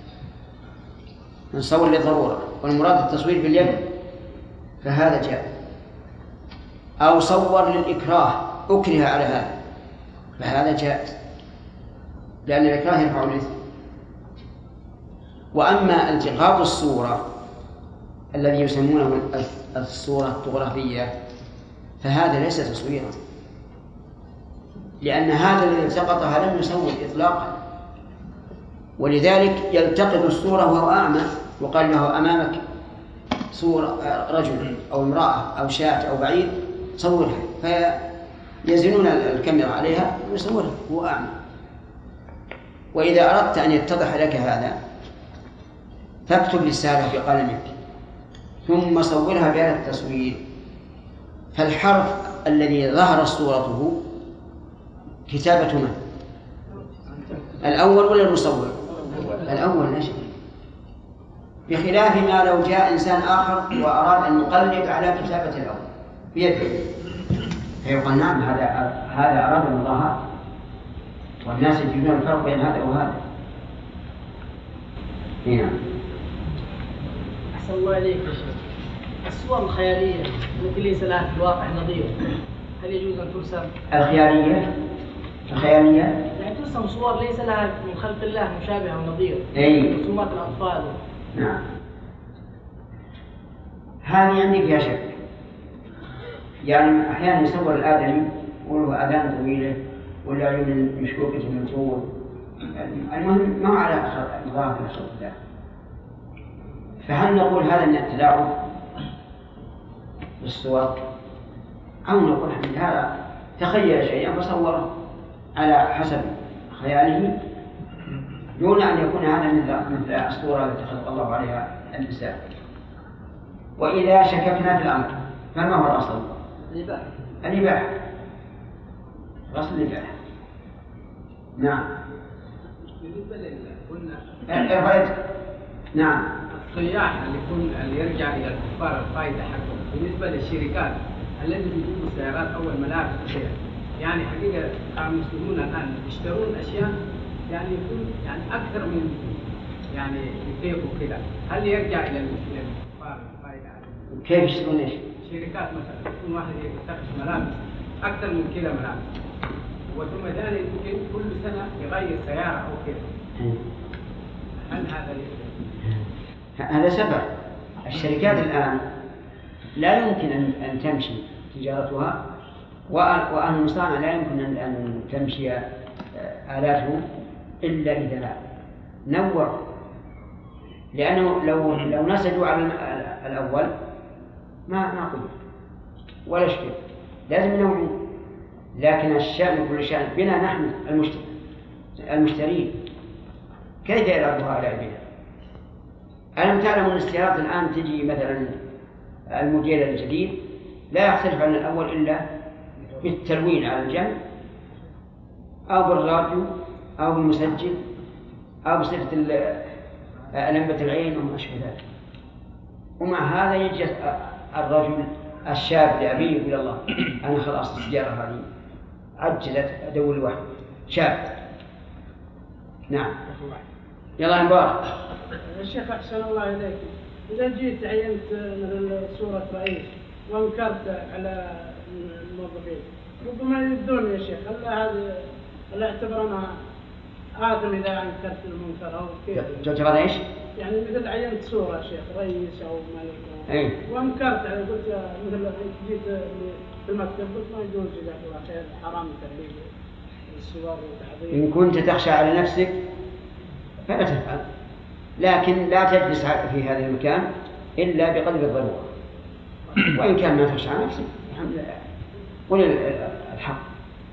من صور للضرورة والمراد التصوير باليد فهذا جائز، أو صور للإكراه أكره على هذا فهذا جائز، لأن الإكراه يرفع الإثم. وأما التقاط الصورة الذي يسمونه الصورة الطغرافية فهذا ليس تصويرا، لأن هذا الذي التقطها لم يصور إطلاقا، ولذلك يلتقط الصورة وهو أعمى وقال له أمامك صورة رجل أو امرأة أو شاة أو بعيد صورها، فيزنون الكاميرا عليها ويصورها هو أعمى. وإذا أردت أن يتضح لك هذا فاكتب رسالة بقلمك ثم صورها بهذا التصوير، فالحرف الذي ظهر صورته كتابة من؟ الأول ولا المصور؟ الأول لا شك، بخلاف ما لو جاء إنسان آخر وأراد أن يقلب على كتابة الأول بيده فيقال نعم هذا هذا أراد المظاهرة، والناس يجدون الفرق بين هذا وهذا. نعم. أحسن الله إليك يا شيخ. الصور الخيالية التي ليس لها في الواقع نظير هل يجوز أن ترسم؟ الخيالية الخيالية يعني ترسم صور ليس لها من خلق الله مشابهة ونظير. أي رسومات الأطفال. نعم. هذه عندي فيها شك، يعني أحيانا يصور الآدمي وله آذان طويلة ولا عيون مشكوكة من طول، المهم ما على مضاعف خلق الله، فهل نقول هذا من التلاعب بالصور أو نقول هذا تخيل شيئا فصوره على حسب خياله دون أن يكون هذا مثل الصورة التي خلق الله عليها النساء؟ وإذا شككنا في الأمر فما هو الأصل؟ الإباحة. الإباحة، الأصل الإباحة. نعم. بالنسبة للكنا الرأيت نعم السياح اللي يكون اللي يرجع إلى الكفار الفائدة حقهم بالنسبة للشركات الذي بيجيبوا السيارات أو الملابس وكذا، يعني حقيقة المسلمون الآن يشترون أشياء يعني يكون يعني أكثر من يعني يطيقوا كذا، هل يرجع إلى الكفار الفائدة؟ كيف يشترون إيش؟ شركات مثلا يكون واحد يتخذ ملابس أكثر من كذا ملابس وثم ذلك يمكن كل سنة يغير سيارة أو كذا، هل هذا يصير؟ هذا سبب. الشركات الآن لا يمكن أن أن تمشي تجارتها، وأهل المصانع لا يمكن أن تمشي آلاتهم إلا إذا نور، لأنه لو لو نسجوا على الأول ما ما قدر ولا شيء، لازم ينوعون. لكن الشأن كل شأن بنا نحن المشترين كيف يلعبها على بنا؟ ألم تعلم أن السيارات الآن تجي مثلا الموديل الجديد لا يختلف عن الأول إلا بالتلوين على الجنب أو بالراديو أو بالمسجل أو بصفة لمبة العين وما أشبه ذلك. ومع هذا يجي الرجل الشاب لأبيه يقول الله أنا خلاص السيارة هذه عجلت أدور واحد شاب. نعم. يلا مبارك. الشيخ أحسن الله إليك، إذا جيت عينت مثل صورة رئيس وانكرت على الموظفين ربما يبدون يا شيخ، هل هذا هل اعتبرنا آثم إذا أنكرت المنكر أو كيف؟ تعتبر إيش؟ يعني مثل عينت صورة يا شيخ رئيس أو ملك أي. وانكرت يعني قلت مثل جيت في المكتب قلت ما يجوز إذا خير حرام تحريم الصور وتعظيم. إن كنت تخشى على نفسك فلا تفعل، لكن لا تجلس في هذا المكان إلا بقدر الضرورة، وإن كان ما تخشى على نفسك الحمد لله قل الحق.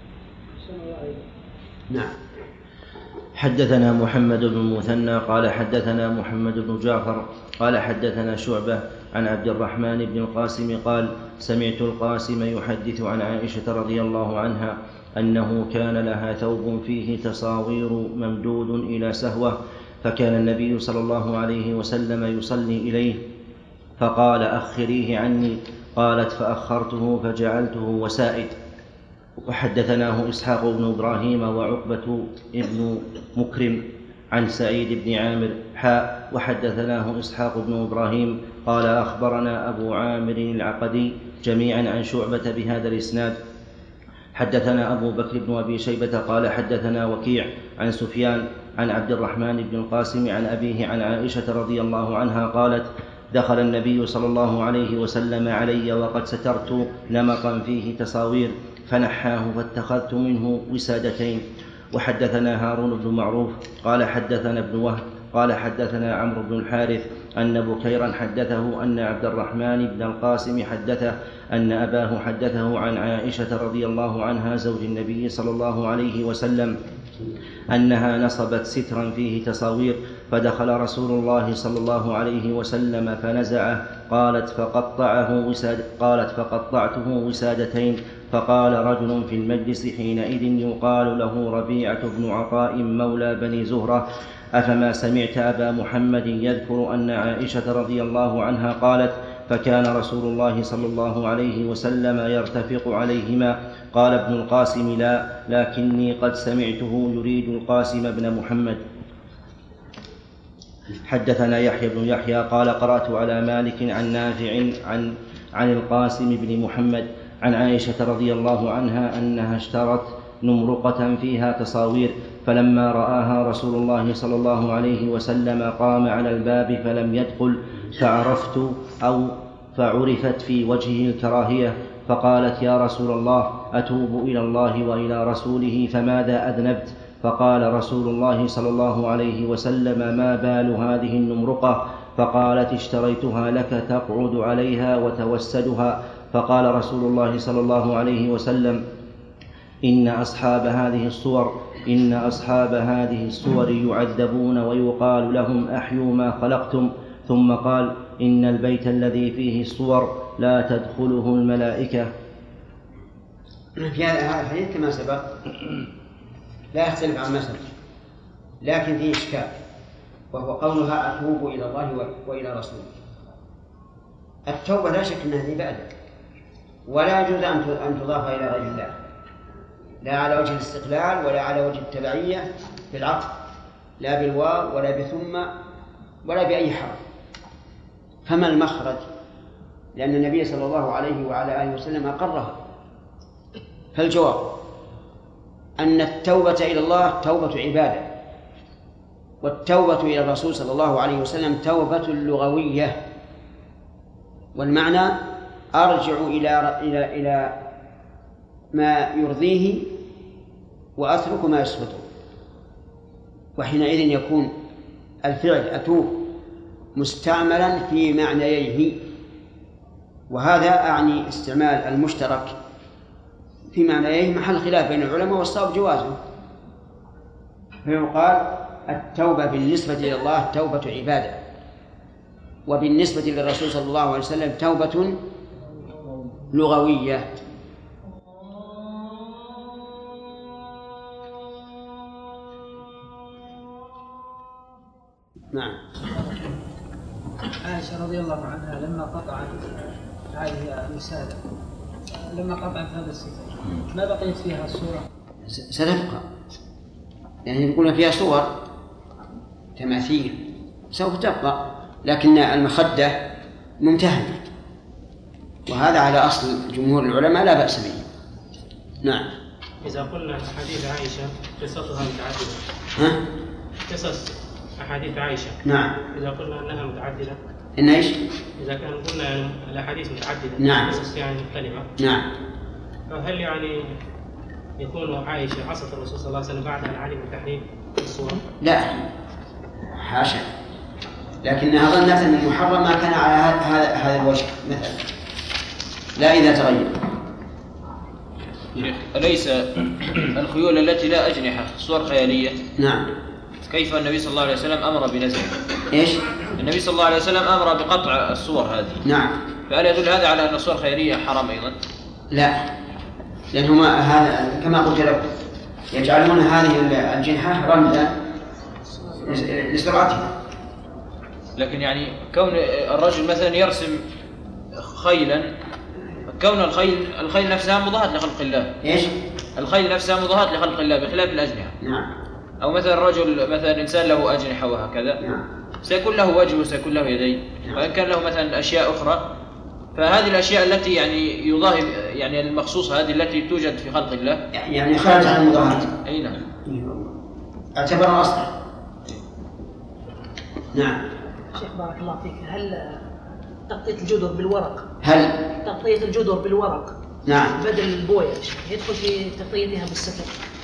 نعم. حدثنا محمد بن المثنى قال حدثنا محمد بن جعفر قال حدثنا شعبة عن عبد الرحمن بن القاسم قال سمعت القاسم يحدث عن عائشة رضي الله عنها أنه كان لها ثوب فيه تصاوير ممدود إلى سهوة، فكان النبي صلى الله عليه وسلم يصلي إليه فقال أخريه عني، قالت فأخرته فجعلته وسائد. وحدثناه إسحاق بن إبراهيم وعقبة بن مكرم عن سعيد بن عامر حاء وحدثناه إسحاق بن إبراهيم قال أخبرنا أبو عامر العقدي جميعا عن شعبة بهذا الإسناد. حدثنا أبو بكر بن أبي شيبة قال حدثنا وكيع عن سفيان عن عبد الرحمن بن القاسم عن أبيه عن عائشة رضي الله عنها قالت دخل النبي صلى الله عليه وسلم علي وقد سترت نمقا فيه تصاوير فنحاه فاتخذت منه وسادتين. وحدثنا هارون بن معروف قال حدثنا ابن وهب قال حدثنا عمرو بن الحارث أن بكيرا حدثه أن عبد الرحمن بن القاسم حدثه أن أباه حدثه عن عائشة رضي الله عنها زوج النبي صلى الله عليه وسلم أنها نصبت سترا فيه تصاوير فدخل رسول الله صلى الله عليه وسلم فنزعه قالت فقطعه وساد قالت فقطعته وسادتين. فقال رجل في المجلس حينئذ يقال له ربيعة بن عطاء مولى بني زهرة أفما سمعت أبا محمد يذكر أن عائشة رضي الله عنها قالت فكان رسول الله صلى الله عليه وسلم يرتفق عليهما؟ قال ابن القاسم لا، لكني قد سمعته يريد القاسم بن محمد. حدثنا يحيى بن يحيى قال قرأت على مالك عن نافع عن, عن القاسم بن محمد عن عائشة رضي الله عنها أنها اشترت نمرقة فيها تصاوير فلما رآها رسول الله صلى الله عليه وسلم قام على الباب فلم يدخل فعرفت أو فعرفت في وجهه الكراهية فقالت يا رسول الله أتوب إلى الله وإلى رسوله فماذا أذنبت؟ فقال رسول الله صلى الله عليه وسلم ما بال هذه النمرقة؟ فقالت اشتريتها لك تقعد عليها وتوسدها. فقال رسول الله صلى الله عليه وسلم إن أصحاب هذه الصور إن أصحاب هذه الصور يعذبون ويقال لهم أحيوا ما خلقتم. ثم قال إن البيت الذي فيه الصور لا تدخله الملائكة. في هذا الحديث كما سبق لا يختلف عن مثل، لكن فيه إشكال وهو قولها أتوب إلى الله وإلى رسوله. التوبة لا شك أنها عبادة ولا يجوز أن تضاف إلى غير الله، لا على وجه الاستقلال ولا على وجه التبعية بالعطف، لا بالواو ولا بثم ولا بأي حرف. فما المخرج؟ لأن النبي صلى الله عليه وعلى آله وسلم أقرها. فالجواب أن التوبة إلى الله توبة عبادة، والتوبة إلى الرسول صلى الله عليه وسلم توبة لغوية، والمعنى أرجع إلى إلى إلى ما يرضيه وأترك ما يسخطه. وحينئذ يكون الفعل أتوب مستعملا في معنييه، وهذا أعني استعمال المشترك في معنييه محل خلاف بين العلماء والصواب جوازه. فيقال التوبة بالنسبة إلى الله توبة عبادة، وبالنسبة للرسول صلى الله عليه وسلم توبة لغوية. نعم. عائشة رضي الله عنها لما قطعت هذه الوسادة، لما قطعت هذا الستر ما بقيت فيها الصورة؟ ستبقى، يعني يقولون فيها صور تماثيل سوف تبقى، لكن المخدة ممتهنة، وهذا على أصل جمهور العلماء لا بأس به. نعم. إذا قلنا حديث عائشة قصتها متعددة. ها؟ قصص أحاديث عائشة. نعم. إذا قلنا أنها متعددة. إن إيش؟ إذا كان قلنا يعني الأحاديث متعددة. نعم. قصص يعني مختلفة. نعم. فهل يعني يكون عائشة عصت الرسول صلى الله عليه وسلم بعدها العلم بتحريم الصور؟ لا، حاشا، لكنها ظنت أن المحرم ما كان على هذا هذا الوجه مثلا، لا إذا تغير. أليس الخيول التي لا أجنحة صور خيالية؟ نعم. كيف النبي صلى الله عليه وسلم أمر بنزعه؟ إيش؟ النبي صلى الله عليه وسلم أمر بقطع الصور هذه. نعم. فهل يدل هذا على أن الصور خيرية حرام أيضا؟ لا، لأنهما هذا كما قلت لكم يجعلون هذه الجنحة رمزا لسرعتها. لكن يعني كون الرجل مثلا يرسم خيلا، كون الخيل الخيل نفسها مضاهاة لخلق الله. ايش؟ الخيل نفسها مضاهاة لخلق الله بخلاف الأجنحة. نعم. أو مثلا رجل مثلا إنسان له أجنحة وهكذا. نعم. سيكون له وجه وسيكون له يدين. نعم. وإن كان له مثلا أشياء أخرى، فهذه الأشياء التي يعني يضاهي يعني المخصوصة هذه التي توجد في خلق الله يعني خارج عن المضاهاة. أي نعم. اعتبرها أصلا. نعم. شيخ بارك الله فيك، هل تغطية الجدر بالورق هل تغطية الجدر بالورق نعم بدل البوية يدخل في تغطيتها بالستر؟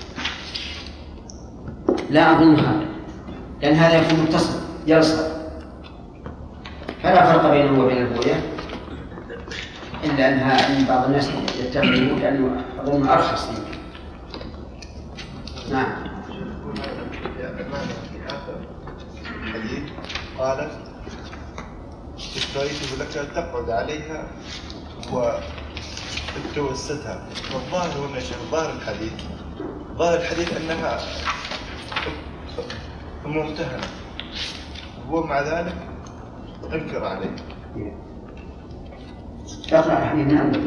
لا أظنها، لأن هذا يكون متصل يلصق، فلا فرق بينه وبين البوية، إلا أنها أن بعض الناس يتخذه لأنه أظن أرخص. نعم. الحديث قالت اشتريته لك تقعد عليها وتوسدها، والظاهر هنا شيخ ظاهر الحديث ظاهر الحديث أنها ممتهنة، ومع ذلك انكر عليه. تقرأ الحديث من أول.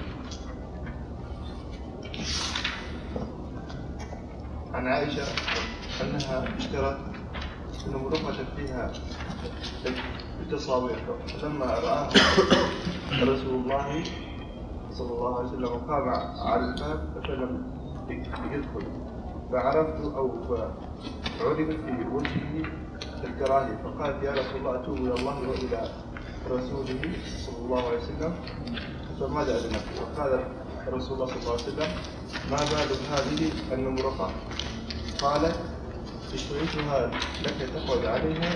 عن عائشة أنها اشترت نمرقة فيها التصاوير، فلما رآها رسول الله صلى الله عليه وسلم قام على الباب فلم يدخل، فعرفت أو فعرفت في وجهه الكراهية، فقالت يا رسول الله أتوب إلى الله وإلى رسوله صلى الله عليه وسلم، فماذا أذنك؟ وقال رسول الله صلى الله عليه وسلم ما بال هذه النمرقة؟ قالت اشتريتها لك تقعد عليها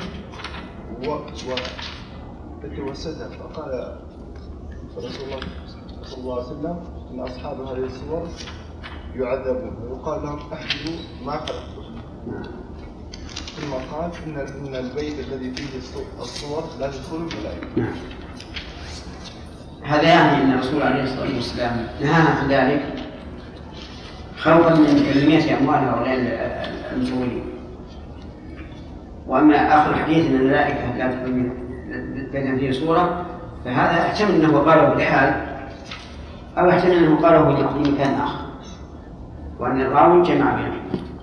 وتتوسدها، فقال رسول الله صلى الله عليه وسلم ان اصحاب هذه الصور يعذبون ويقال لهم احفظوا ما خلقتم، ثم قال ان ان البيت الذي فيه الصور لا تدخل الملائكه. هذا يعني ان الرسول عليه الصلاه والسلام نهانا عن ذلك خوفا من تكلمية أموال هؤلاء المسؤولين. وأما آخر الحديث أن الملائكة لا تكون بين فيه صورة، فهذا احتمل أنه قاله بالحال أو احتمل أنه قاله في مكان آخر، وأن الراوي جمع بينهم.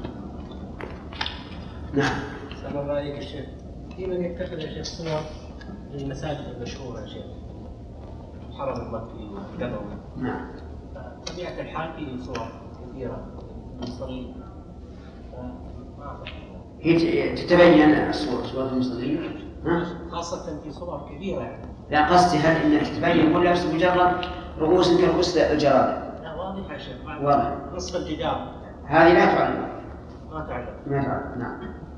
نعم. سلام الله عليك يا شيخ. في من يتخذ يا شيخ صور للمساجد المشهورة يا شيخ، حرم المكي والنبوي. نعم. طبيعة الحال في صور كثيرة المصلين. هي تتبين الصور صور المصلين خاصة في صور كبيرة يعني. لا قصدي هل إنها تتبين ولا بس مجرد رؤوس كرؤوس الجراد؟ لا واضح يا شيخ. واضح. نصف الجدار. هذه لا تعلم. ما تعلم. ما تعلم. نعم.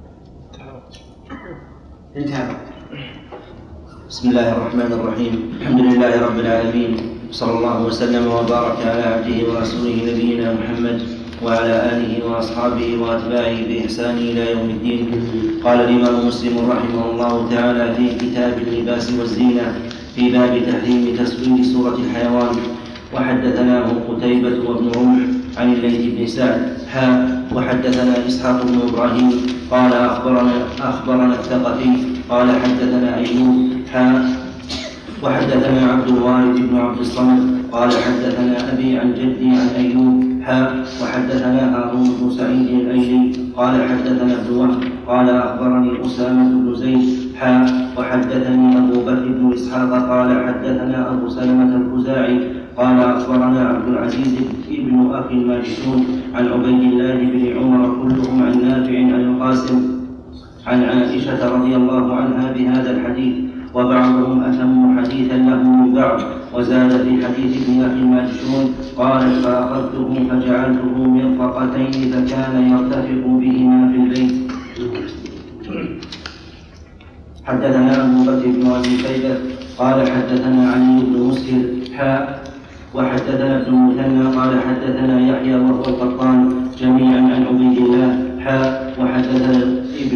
انتهى. بسم الله الرحمن الرحيم. الحمد لله رب العالمين، صلى الله وسلم وبارك على عبده ورسوله نبينا محمد وعلى آله وأصحابه وأتباعه بإحسان إلى يوم الدين. قال الإمام مسلم رحمه الله تعالى في كتاب اللباس والزينة في باب تحريم تصوير صورة الحيوان. وحدثناه قتيبة وابن رمح عن الليث بن سعد حا وحدثنا إسحاق بن إبراهيم قال أخبرنا أخبرنا الثقفي قال حدثنا أيوب حا وحدثنا عبد الوارث بن عبد الصمد قال حدثنا أبي عن جدي عن أيوب حا وحدثنا هارون بن سعيد الأيلي قال حدثنا ابن وهب قال أخبرني أسامة بن زيد حا وحدثني أبو بكر بن إسحاق قال حدثنا أبو سلمة الخزاعي قال أخبرنا عبد العزيز بن أخي الماجشون عن عبيد الله بن عمر كلهم عن نافع عن القاسم عن عائشة رضي الله عنها بهذا الحديث، وبعضهم أتم حديثا له من بعض. وزاد في حديث ابن أخي الماجشون قالت فأخذته فجعلته مرفقتين فكان يرتفق بهما في البيت. حدثنا أبو بكر بن أبي شيبة قال حدثنا علي بن مسهر حاء وحدثنا ابن المثنى قال حدثنا يحيى وهو القطان جميعا عن عبيد الله حاء وحدثنا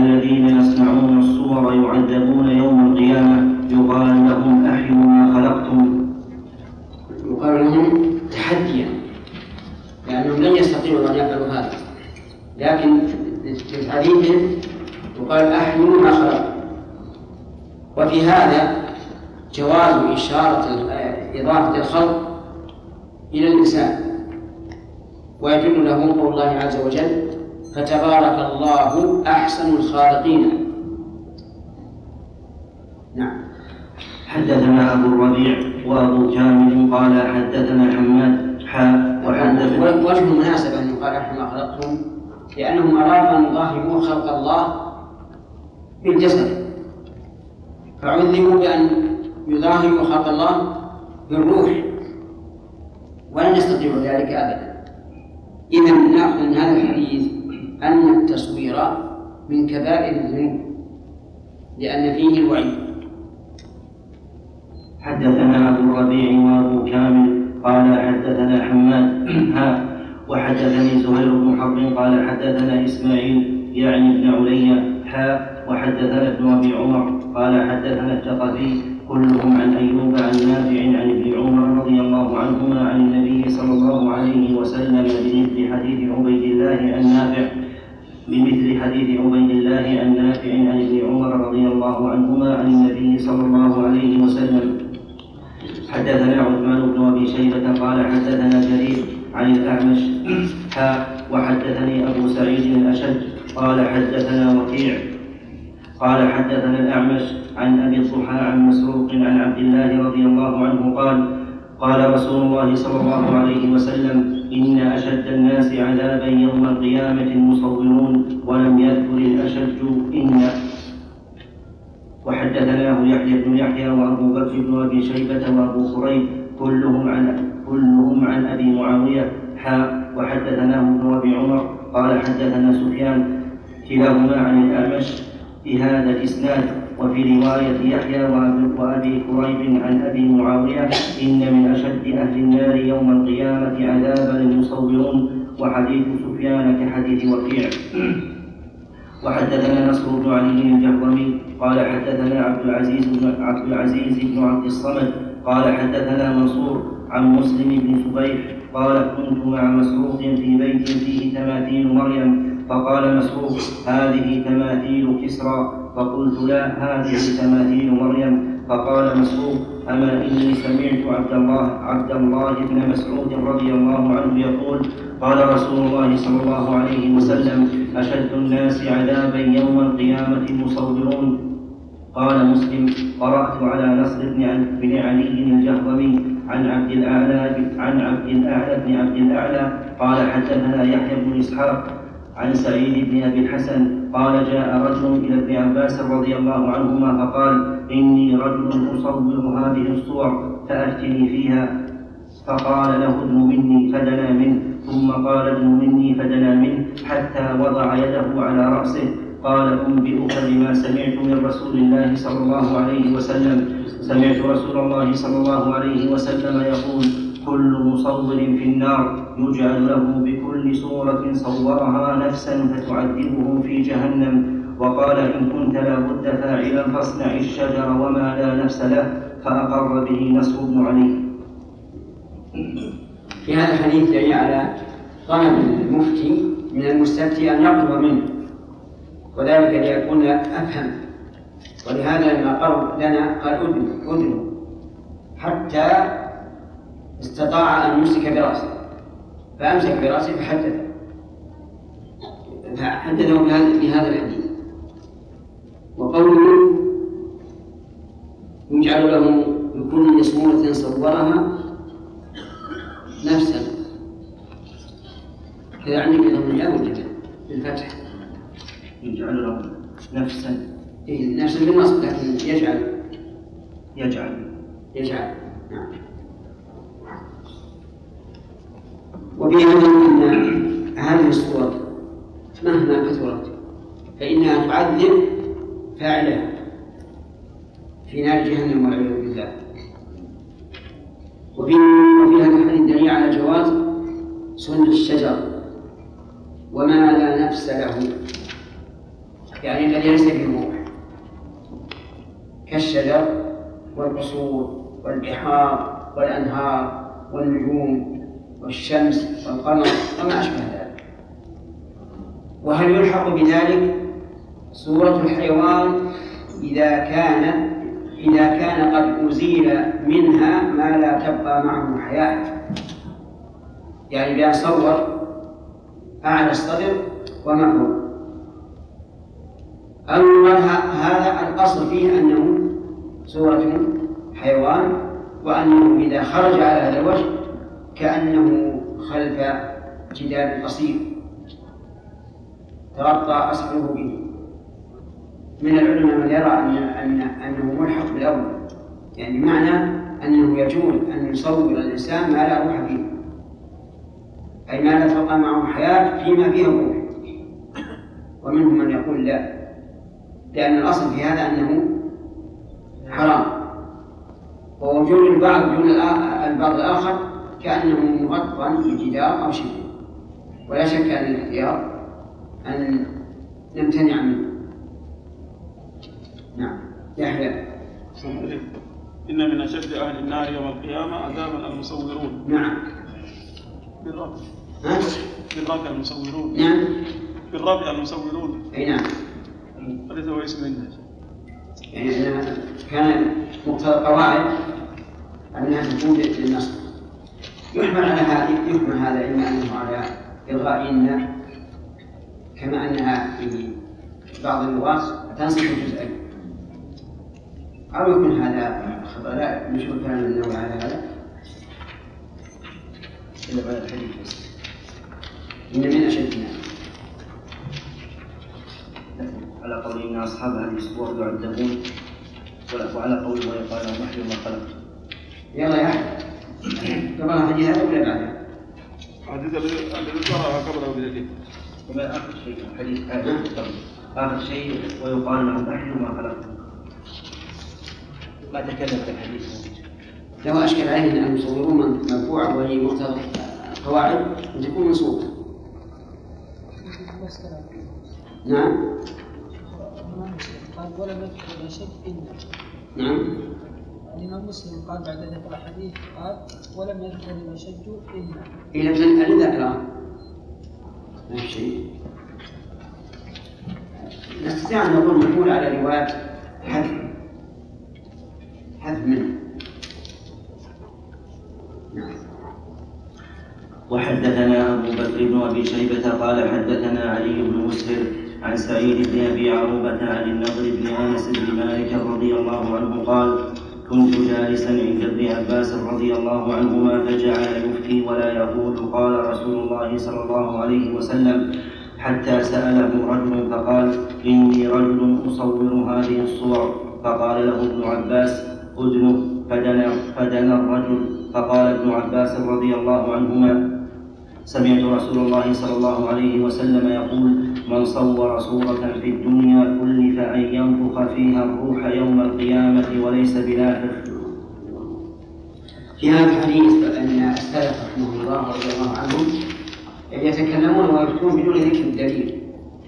الذين يصنعون الصور يعذبون يوم القيامة يقال لهم أحيوا ما خلقتم. يقال لهم تحديا لأنهم لن يستطيعوا أن يفعلوا هذا، لكن في حديثهم يقال أحيوا ما خلقتم. وفي هذا جواز إشارة إضافة الخلق إلى الإنسان، ويدل له قول الله عز وجل فتبارك الله أحسن الخالقين. نعم. حدثنا أبو الربيع وأبو كامل قال حدثنا حماد حا وحدثنا. وجه المناسبة أن يقال أحسن ما خلقتم لأنهم أرادوا أن يظاهروا خلق الله بالجسد، فعذبوا بأن يظاهروا خلق الله بالروح، ولن يستطيعوا ذلك أبدا. إذن نأخذ من هذا الحديث أن التصوير من كبائر الذنوب لأن فيه الوعيد. حدثنا أبو الربيع وأبو كامل قال حدثنا حماد ها وحدثني زهير بن حرب قال حدثنا إسماعيل يعني ابن علي ها وحدثنا ابن أبي عمر قال حدثنا الثقفي كلهم عن أيوب عن نافع عن ابن عمر رضي الله عنهما عن النبي صلى الله عليه وسلم بمثل حديث عبيد الله عن نافع بمثل حديث عبيد الله عن نافع عن ابن عمر رضي الله عنهما عن النبي صلى الله عليه وسلم. حدثنا عثمان بن أبي شيبة قال حدثنا جرير عن الأعمش ها وحدثني أبو سعيد الأشد قال حدثنا وكيع قال حدثنا الأعمش عن أبي الضحى عن مسروق عن عبد الله رضي الله عنه قال قال رسول الله صلى الله عليه وسلم إن أشد الناس عذابا يوم القيامة المصورون ولم يذكر الأشد إن. وحدثناه يحيى بن يحيى وأبو بكر بن أبي شيبة وأبو كريب كلهم عن كلهم عن أبي معاوية حا وحدثناه ابن أبي عمر قال حدثنا سفيان كلاهما عن الأعمش بهذا الإسناد. وفي رواية يحيى وأبي كريب عن أبي معاوية إن من أشد أهل النار يوم القيامة عذابا المصورون. وحديث سفيان كحديث وكيع. وحدثنا نصر بن علي الجهضمي قال حدثنا عبد العزيز بن عبد العزيز بن عبد الصمد قال حدثنا منصور عن مسلم بن سبيح قال كنت مع مسروق في بيت فيه تماثيل مريم فقال مسروق هذه تماثيل كسرى فقلت لا هذه تماثيل مريم فقال مسروق أما إني سمعت عبد الله عبد الله بن مسعود رضي الله عنه يقول قال رسول الله صلى الله عليه وسلم أشد الناس عذابا يوم القيامة المصورون. قال مسلم قرأت على نصر بن علي الجهضمي عن عبد الأعلى عن عبد الأعلى بن عبد الأعلى قال حدثنا يحيى بن إسحاق عن سعيد بن أبي الحسن قال جاء رجل إلى ابن عباس رضي الله عنهما فقال إني رجل أصور هذه الصور فأفتني فيها. فقال له ادن مني فدنا منه ثم قال ادن مني فدنا منه حتى وضع يده على رأسه. قال أنبئك بما سمعت من رسول الله صلى الله عليه وسلم سمعت رسول الله صلى الله عليه وسلم يقول كل مصور في النار يجعل له بكل صورة صورها نفسا فتعذبه في جهنم. وقال إن كنت لا بد فاعلا فاصنع الشجر وما لا نفس له. فأقر به نصر بن علي. في هذا الحديث دليل على طلب المفتي من المستفتي أن يطلب منه، وذلك ليكون أفهم. ولهذا لما قرب لنا قال أدن أدن حتى استطاع أن يمسك برأسه فأمسك برأسه فحدثه فحدثه بهذا الحديث. وقوله يجعل له بكل صورة صورها نفسا كذا يعني كذا من الأول بالفتح يجعل له نفسا إيه نفسا بالنصب لكن يجعل يجعل يجعل نعم. وبهذا أن هذه الصور مهما كثرت فإنها تعذب فاعلها في نار جهنم والعياذ بالله. وفي هذا الحديث دليل على جواز سن الشجر وما لا نفس له، يعني الذي ليس فيه روح كالشجر والقصور والبحار والأنهار والنجوم والشمس والقمر وما أشبه ذلك. وهل يلحق بذلك صورة الحيوان إذا كان إذا كان قد أزيل منها ما لا تبقى معه حياة، يعني بأن صور أعلى الصدر وما فوق، أو هذا الأصل فيه أنه صورة حيوان، وأنه إذا خرج على هذا الوجه كأنه خلف جدار قصير تغطى أسفله به. من العلماء من يرى أن أن أنه ملحق بالأول، يعني معنى أنه يجوز أن يصور الإنسان ما لا روح فيه، أي ما لا تبقى معه حياة فيما فيه روح. ومنهم من يقول لا، لأن الأصل في هذا أنه حرام، ووجود البعض دون البعض الآخر كأنه مغطى بجدار أو شيء. ولا شك أن الاختيار أن نمتنع منه. نعم. يحيى. إن من أشد أهل النار يوم القيامة عذابا المصورون. نعم. بالرفع. ها؟ بالرفع المصورون. نعم. بالرفع المصورون. أي نعم. هذا هو اسم الناس. يعني أنها كان مقتضى القواعد أنها تكون للنصب. يحمل على هذه يحمل هذا إما أنه على إلغاء إن، كما أنها في بعض اللغات تنصب جزئين، أو يكون هذا خطأ. لا نشوف كلام النووي على هذا إلا بعد الحديث. إن من أشد الناس على قول إن أصحاب هذه الصور يعذبون، وعلى قول ويقال لهم احيوا ما خلق. يلا يا أحمد، قبل الحديث هذا ولا بعده؟ الحديث الذي ذكرها قبله بدليل. وما آخر شيء الحديث هذا آخر شيء ويقال لهم احيوا ما خلق. ما تكلم في الحديث. لو أشكل عليه أن المصورون مرفوعة وهي مقتضى قواعد أن تكون منصوبة. نعم. قال ولم يذكر شك إلا. نعم. الإمام مسلم قال بعد ذكر الحديث قال ولم يذكر المشج إلا. إلى بزن ألذا الآن. نفس الشيء. نستطيع أن نقول نقول على رواية حذف حذف منه. نعم. وحدثنا أبو بكر بن أبي شيبة قال حدثنا علي بن مسهر عن سعيد بن أبي عروبة عن النضر بن أنس بن مالك رضي الله عنه قال كنت جالسا عند ابن عباس رضي الله عنهما فجعل يفتي ولا يقول قال رسول الله صلى الله عليه وسلم حتى سأله رجل فقال إني رجل أصور هذه الصور، فقال له ابن عباس أدنه، فدنا, فدنا الرجل، فقال ابن عباس رضي الله عنهما سمعت رسول الله صلى الله عليه وسلم يقول من صور صورة في الدنيا كلف أن ينفخ فيها الروح يوم القيامة وليس بنافخ. في هذا الحديث أن السلف رحمه الله رضي الله عنهم يتكلمون ويفتون بدون ذكر الدليل،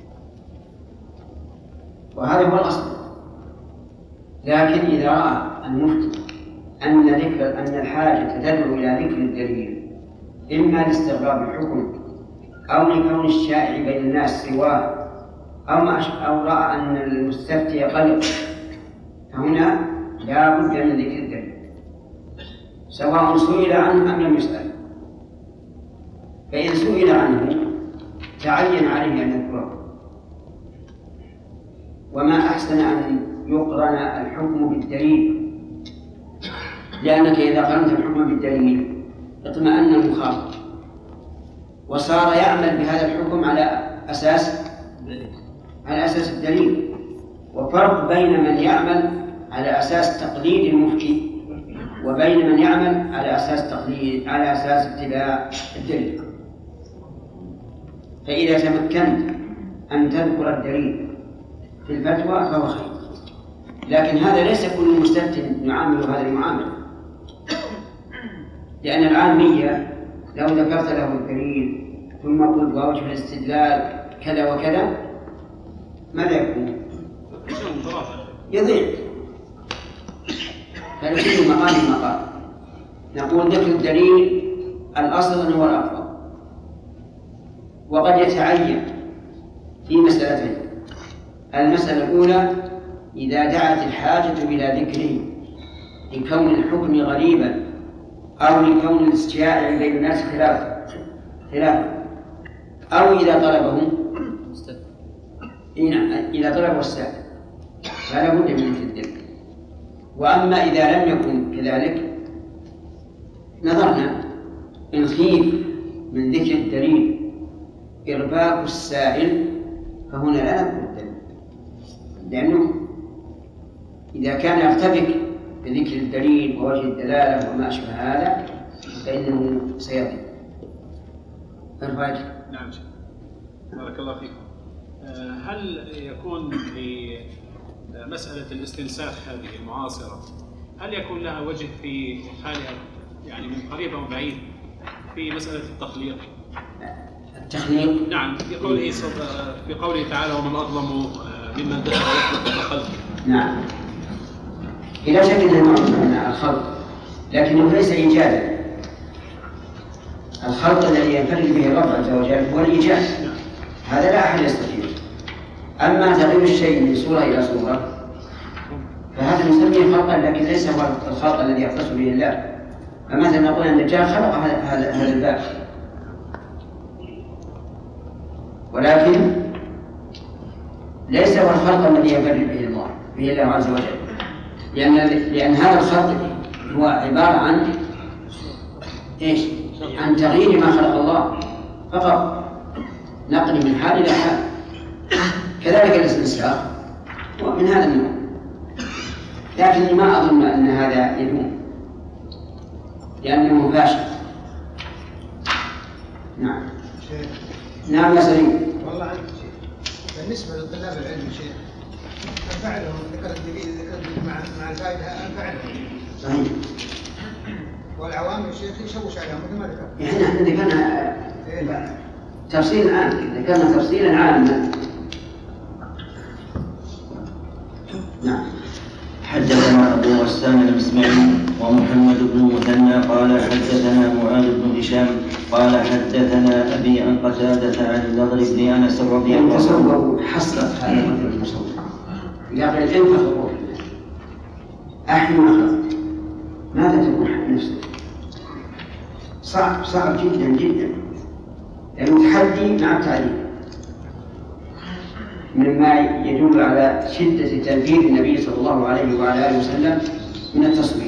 وهذا هو الأصل. لكن إذا رأى المفتي أن ذكر أن الحاجة تدعو إلى ذكر الدليل إما لاستغراب الحكم أو لكون الشائع بين الناس سواه أو, أو رأى أن المستفتي قلق، فهنا لا بد من ذكر الدليل سواء سئل عنه أم لم يسأل. فإن سئل عنه تعين عليه أن يذكره، وما أحسن أن يقرن الحكم بالدليل، لأنك إذا قرنت الحكم بالدليل اطمأن المخاطب وصار يعمل بهذا الحكم على أساس على أساس الدليل. وفرق بين من يعمل على أساس تقليد المفتي وبين من يعمل على أساس تقليد على أساس اتباع الدليل. فإذا تمكنت أن تذكر الدليل في الفتوى فهو خير، لكن هذا ليس كل مستفتٍ يعامل هذه المعاملة، لأن العامية لو ذكرت له الدليل ثم قلت ووجه الاستدلال كذا وكذا ماذا يكون؟ يضيع. فلكل مقام مقام. نقول ذكر الدليل الأصل أنه هو الأفضل، وقد يتعين في مسألتين. المسألة الأولى إذا دعت الحاجة إلى ذكره لكون الحكم غريبا أو لكون الاستشاع بين الناس خلاف خلاف أو إذا طلبه إذا طلبه السائل فلا بد من الذكر. وأما إذا لم يكن كذلك نظرنا إن خيف من ذكر الدليل إرباك السائل فهنا لا نقول الدليل، لأنه إذا كان يرتبك بذكر الدليل ووجه الدلالة وما أشبه هذا فإنه سيضيع. الفائدة. نعم شيخ. بارك الله فيكم. هل يكون في مسألة الاستنساخ هذه المعاصرة هل يكون لها وجه في حالها يعني من قريب أو بعيد في مسألة التخليق؟ التخليق؟ نعم، في قوله في قوله تعالى ومن أظلم ممن ذهب يخلق كخلق. نعم. إلى شك أنه معنى الخلق، لكنه ليس إيجادا. الخلق الذي ينفرد به الرب عز وجل هو الإيجاد، هذا لا أحد يستطيع. أما تغيير الشيء من صورة إلى صورة فهذا نسميه خلقا، لكن ليس هو الخلق الذي يختص به الله. فمثلا نقول أن الدجال خلق هذا هذا الباب، ولكن ليس هو الخلق الذي ينفرد به الله به الله عز وجل، لأن لأن هذا الخلق هو عبارة عن إيش؟ عن تغيير ما خلق الله فقط، نقل من حال إلى حال. كذلك الاستنساخ هو من هذا النوع، لكن ما أظن أن هذا يدوم لأنه فاشل. نعم. نعم يا سليم. والله عندك شيء بالنسبة لطلاب العلم شيء أنفعلهم ذكر الدليل ذكر مع مع الفائدة أنفعلهم. صحيح. والعوام يا شيخ يشوش عليهم مثل ما ذكر. إحنا احنا ذكرنا إيه تفصيل عام، ذكرنا تفصيلا عاما. نعم. حدثنا أبو غسان المسمعي ومحمد بن مثنى قال حدثنا معاذ بن هشام قال حدثنا أبي عن قتادة عن النضر بن أنس رضي الله عنه. تصور حصلت هذا مثل التصور إذا قيل انفخ الروح أحيي ما خلق، ماذا تقول نفسك؟ صعب صعب جدا جدا، لأنه تحدي مع التعليم مما يدل على شدة تنفيذ النبي صلى الله عليه وعلى آله وسلم من التصوير.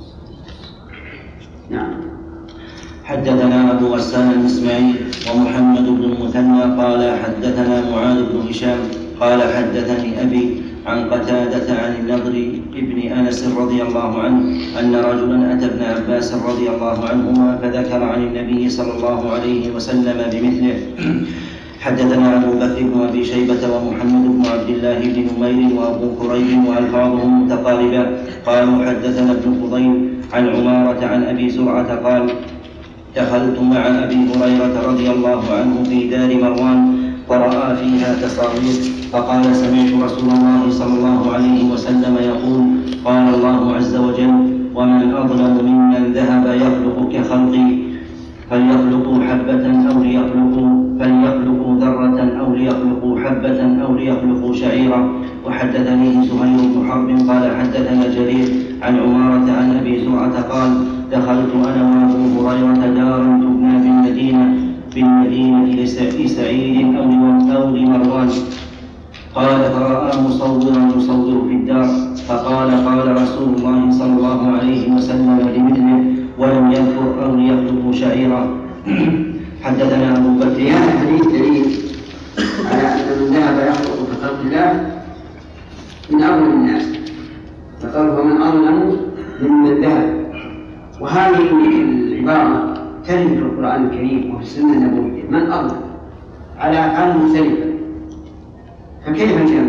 نعم. حدثنا أبو غسان المسمعي ومحمد بن المثنى قال حدثنا معاذ بن هشام قال حدثني أبي عن قتادة عن النضر بن أنس رضي الله عنه أن رجلا أتى ابن عباس رضي الله عنهما فذكر عن النبي صلى الله عليه وسلم بمثله. حدثنا أبو بكر بن أبي شيبة ومحمد بن عبد الله بن نمير وأبو كريب وألفاظهم متقاربة قالوا حدثنا ابن فضيل عن عمارة عن أبي زرعة قال دخلت مع أبي هريرة رضي الله عنه في دار مروان ورأى فيها تصاوير فقال سمعت رسول الله صلى الله عليه وسلم يقول قال الله عز وجل ومن أظلم ممن ذهب يخلق كخلقي فليخلقوا حبة أو ليخلقوا فليخلقوا ذرة أو ليخلقوا حبة أو ليخلقوا شعيرا. وحدثني زهير بن حرب قال حدثنا جرير عن عمارة عن أبي زرعة قال دخلت أنا وأبو هريرة دارا تبنى بالمدينة بالمدينة لسعيد أو لمروان قال فرأى مصورا يصور في الدار فقال قال رسول الله صلى الله عليه وسلم لمثله ولم يذكر أو ليخلقوا شعيرا. حدثنا أبو بكر. هذا الحديث دليل على أن من ذهب يخلق كخلق الله من أظلم الناس، فقال ومن أظلم ممن ذهب. وهذه العبارة ترد في القرآن الكريم وفي السنة النبوية من أظلم على أفعال مختلفة، فكيف الجمع؟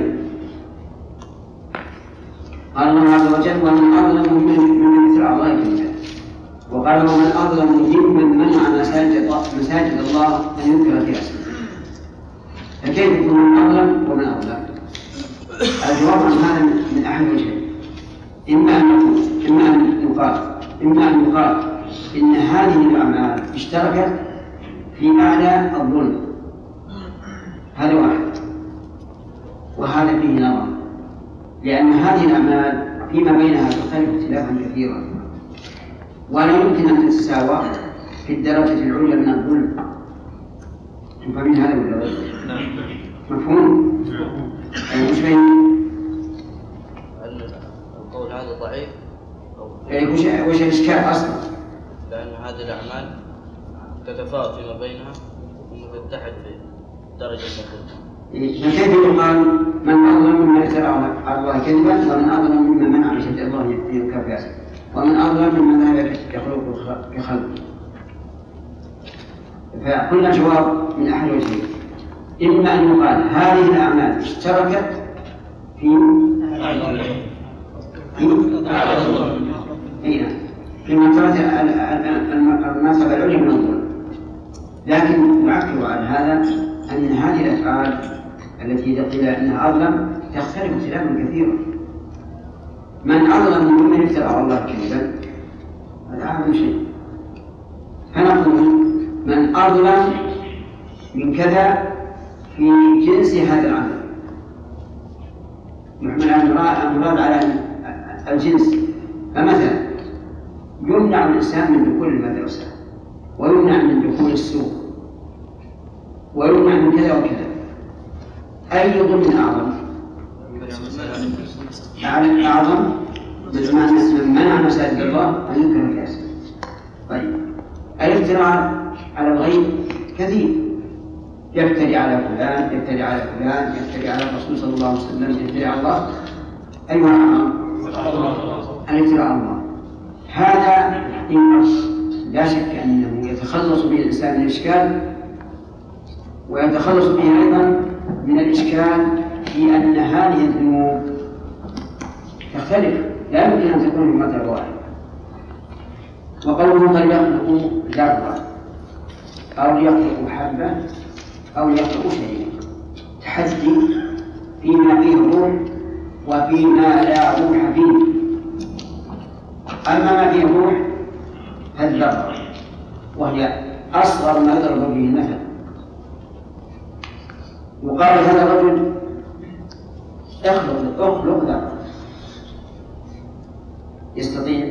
قال الله عز وجل ومن أظلم ممن مثل أعضاء الكتاب، وقال ومن أظلم ممن منع مساجد مساجد الله أن يذكر فيها اسمه، فكيف يكون من أظلم ومن أظلم؟ الجواب عن هذا من أحد وجهين، إما أن نقول إما أن يقال إما أن يقال إن هذه الأعمال اشتركت في معنى الظلم، هذا واحد، وهذا فيه نظر، لأن هذه الأعمال فيما بينها تختلف اختلافا كثيرا، ولا يمكن أن تتساوى في الدرجة العليا من الظلم. تفهمين هذا ولا لا؟ مفهوم؟ أي وش بين القول هذا ضعيف؟ أي وش وش الإشكال أصلا؟ لأن هذه الأعمال تتفاوت فيما بينها وتتحد في درجة الظلم. فكيف يقال من أظلم ممن افترى على الله كذبا ومن أظلم ممن منع بشهادة الله يكافئ ومن أظلم ممن ذهب يخلق كخلق؟ فقلنا جواب من أحد وجهين، إما أن يقال هذه الأعمال اشتركت في في في مرتبة المرتبة العليا من الظلم، لكن يعقب على هذا أن هذه الأفعال التي قيل أنها أظلم تختلف اختلافا كثيرا. من أظلم ممن افترى على الله كذبا هذا أعظم شيء، فنقول من أظلم من كذا في جنس هذا العمل يحمل المراد على الجنس. فمثلا يمنع الإنسان من دخول المدرسة، ويمنع من دخول السوق، ويمنع من كذا وكذا، أي ظلم أعظم؟ أعظم من منع مساجد الله أن ينكر الكاسب. طيب الافتراء على الغيب كثير، يفتري على فلان، يفتري على فلان، يفتري على الرسول صلى الله عليه وسلم، يفتري على الله. أيها الأعظم الافتراء على الله. هذا إن لا شك أنه يتخلص به الإنسان من الإشكال، ويتخلص به أيضا من الإشكال في أن هذه الذنوب تختلف، لا يمكن أن تكون في مرتبة واحدة. وقوله فليخلقوا ذرة أو ليخلقوا حبة أو ليخلقوا شيئا، تحدي فيما فيه روح وفيما لا روح فيه. أما ما فيه روح فالذرة، وهي أصغر ما يضرب به المثل. وقال هذا الرجل اخلق اخلق ذرة، يستطيع؟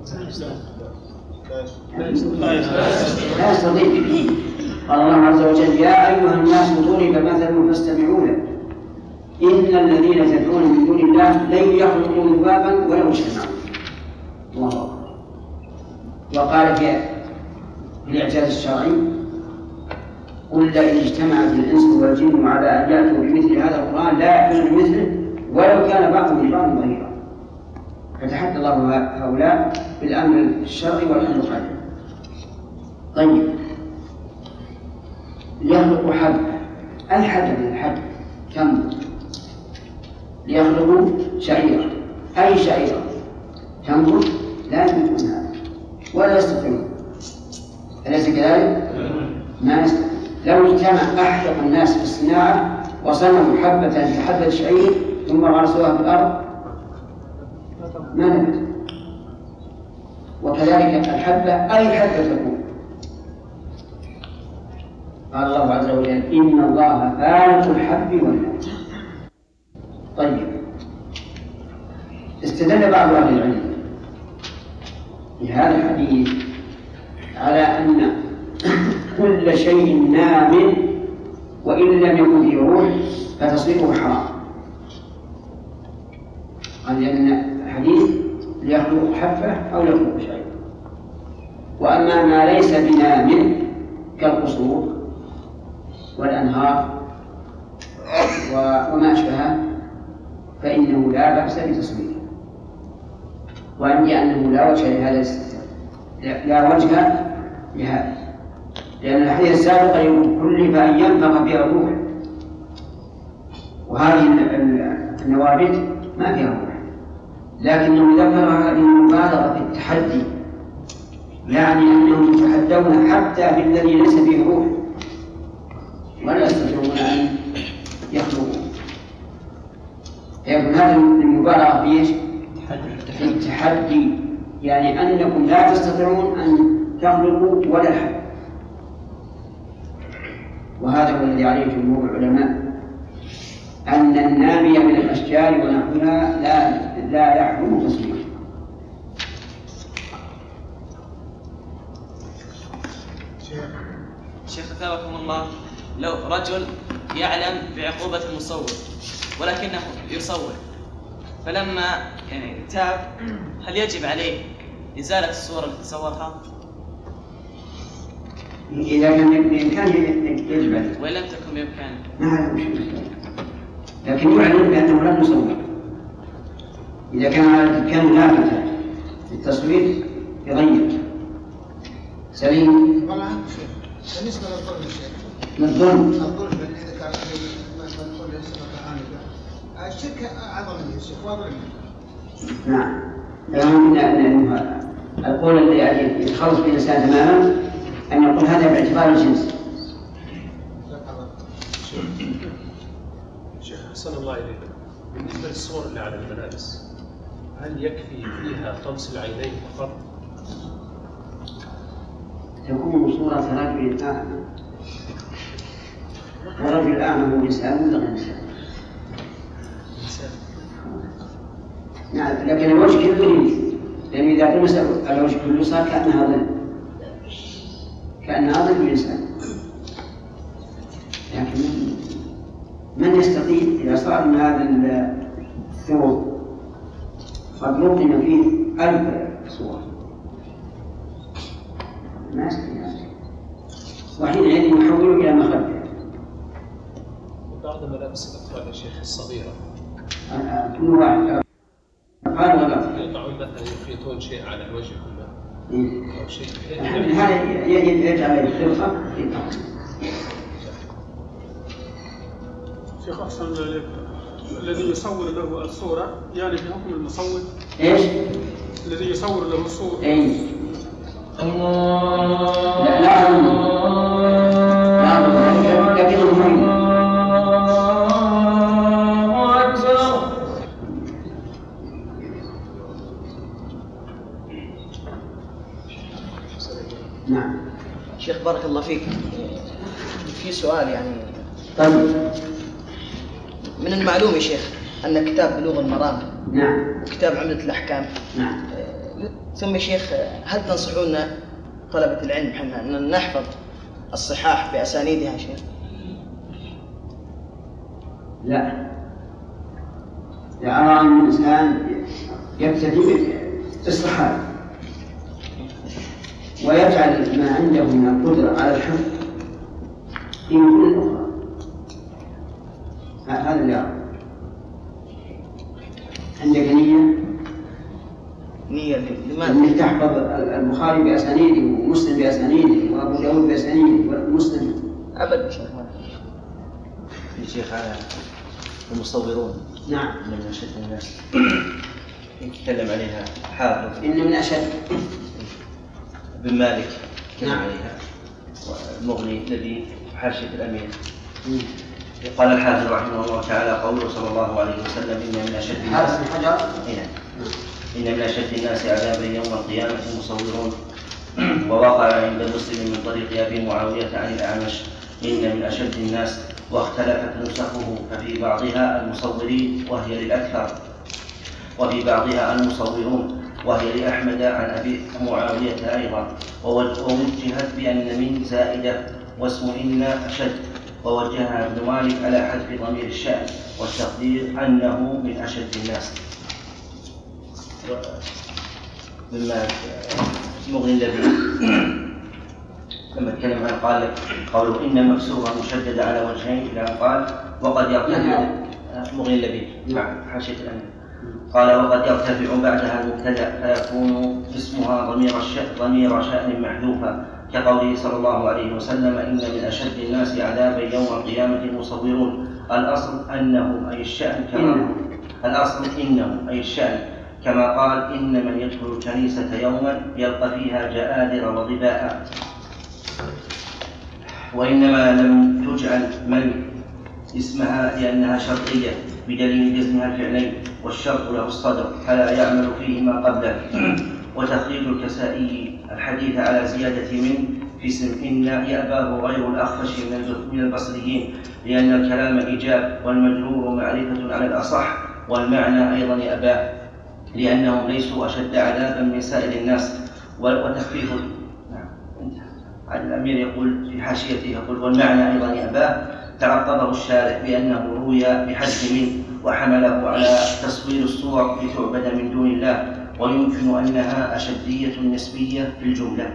لا يستطيع. قال الله عز وجل يا أيها الناس ضرب مثل فاستمعوا له إن الذين تدعون من دون الله لن يخلقوا ذبابا ولو اجتمعوا. الله أكبر. وقال في الإعجاز الشرعي قل لئن اجتمعت الإنس والجن على أن يأتوا بمثل هذا القرآن لا يأتون بمثله ولو كان بعضهم لبعض ظهيرا. فتحدى الله هؤلاء بالأمر الشرعي والأمر الخارجي. طيب ليخلقوا حبة، الحبة من الحب تنبت، ليخلقوا شعيرة، أي شعيرة تنبت لا يمكن هذا ولا يستطيعون. أليس كذلك؟ ما يستطيع. لو اجتمع أحدق الناس في الصناعة وصنعوا حبة كحبة شعير ثم غرسوها في الأرض ما نبت. وكذلك الحبة أي حبة تكون. قال الله عز وجل إن الله فالق الحب والنوى. طيب استدل بعض أهل العلم بهذا الحديث على أن كل شيء نام وإن لم يكن فيه روح فتصيره حرام. قال لأن الحديث ليخلق حبة أو يخلق شيء. وأما ما ليس بنام كالقصور والأنهار وما أشبهه فإنه لا بأس بتصويره. وعندي أنه لا وجه لهذا لا وجه لهذا، لأن الحديث السابق كلف أن ينفخ فيها الروح، وهذه النوابت ما فيها روح، لكنه ذكرها للمبالغة في التحدي، يعني أنهم يتحدون حتى بالذي ليس فيه روح ولا يستطيعون أن يخلقوا. يكون هذا المبالغة في ايش؟ في التحدي، يعني أنكم لا تستطيعون أن تخلقوا ولا الحد. وهذا هو الذي عليه جمهور العلماء، أن النامي من الأشجار ونحوها لا لا يحرم تصويره. شيخ أثابكم الله، لو رجل يعلم بعقوبة المصور ولكنه يصور، فلما يعني تاب هل يجب عليه إزالة الصورة التي صورها؟ إذا كان بإمكانه يجب عليه، وإن لم تكن بإمكانه نعم مش مشكلة، لكن يعلم بأنه لم يصور. إذا كان كان لافتة للتصوير يغير. سليم. والله بالنسبة للظلم يا شيخ. للظلم. الظلم اللي ذكر مثلا نقول لسه آنفا. الشرك أعظم من الشرك وأظلم. نعم. لأنه القول الذي يعني يتخلص به الإنسان تماما أن يقول هذا باعتبار الجنس. شيخ أحسن الله إليك، بالنسبة للصور اللي على الملابس هل يكفي فيها طمس العينين فقط؟ تكون صورة رجل أعمى، ورجل الأعمى هو إنسان ولا غير إنسان؟ نعم، لكن الوجه كله يمشي، لأن إذا طمس الوجه كله صار كأنها ظل، كأنها ظل الإنسان. لكن من يستطيع إذا صار من هذا الثوب قد لقم فيه ألف صورة ما يستطيع، وحينئذ يحوله إلى مخدة. وبعض ملابس الأطفال يا شيخ الصغيرة كل واحد قال ولا يقطعون مثلا يخيطون شيء على الوجه كله أو شيء هذا يجعل الخلقة شيخ أحسن الله، الذي يصور له الصورة يعني في حكم المصور؟ ايش؟ الذي يصور له الصورة. اي. الله. لا لا لا لكنه مهم. نعم. شيخ بارك الله فيك، في سؤال يعني. طيب. من المعلوم يا شيخ أن كتاب بلوغ المرام نعم وكتاب عمدة الأحكام نعم. ثم يا شيخ هل تنصحون طلبة العلم حنا أن نحفظ الصحاح بأسانيدها يا شيخ؟ لا، أرى أن الإنسان يكتفي بالصحاح ويجعل ما عنده من القدرة على الحفظ في كل أخرى. هذا اللي أرى. عندك نية؟ نية لماذا؟ أنك تحفظ البخاري بأسانيده ومسلم بأسانيده وأبو داود بأسانيده ومسلم. أبدا شيخ. يا شيخ على المصورون. نعم. إن من أشد الناس يتكلم عليها حافظ. إن من أشد. بن مالك يتكلم نعم. عليها. والمغني الذي حاشية الأمير. م. قال الحافظ رحمه الله تعالى قوله صلى الله عليه وسلم إن من أشد الناس إن من أشد الناس عذابا يوم القيامة المصورون. ووقع عند مسلم من طريق أبي معاوية عن الأعمش إن من أشد الناس، واختلفت نسخه ففي بعضها المصورين وهي للأكثر، وفي بعضها المصورون وهي لأحمد عن أبي معاوية أيضا، ووجهت بأن من زائدة واسم إن أشد، ووجهها ابن مالك على حذف ضمير الشأن والتقدير أنه من أشد الناس. مما مغني الذي لما تكلم عنه قال قوله إن المكسورة مشددة على وجهين إلى أن قال وقد يرتفع مغني الذي حاشية الأمر قال وقد يرتفع بعدها المبتدأ فيكون اسمها ضمير الشأن ضمير شأن محذوفا كقوله صلى الله عليه وسلم إن من أشد الناس عذابا يوم القيامة المصورون. الأصل أنه أي الشأن كما الأصل إنه أي الشأن كما قال إن من يدخل الكنيسة يوما يلقى فيها جآدر وضباء، وإنما لم تجعل من اسمها لأنها شرطية بدليل جزمها الفعلين والشرط له الصدر فلا يعمل فيهما قبله. وتخريج الكسائي الحديث على زيادة من في اسم إن يأباه غير الأخفش من البصريين لأن الكلام إيجاب والمجرور معرفة على الأصح، والمعنى أيضا يأباه لأنهم ليسوا أشد عذابا من سائر الناس. وتخفيف الأمير يقول في حاشيته يقول والمعنى أيضا يأباه تعقبه الشارع بأنه روي بحذف منه وحمله على تصوير الصور لتعبد من دون الله، ويمكن أنها أشدية نسبية في الجملة.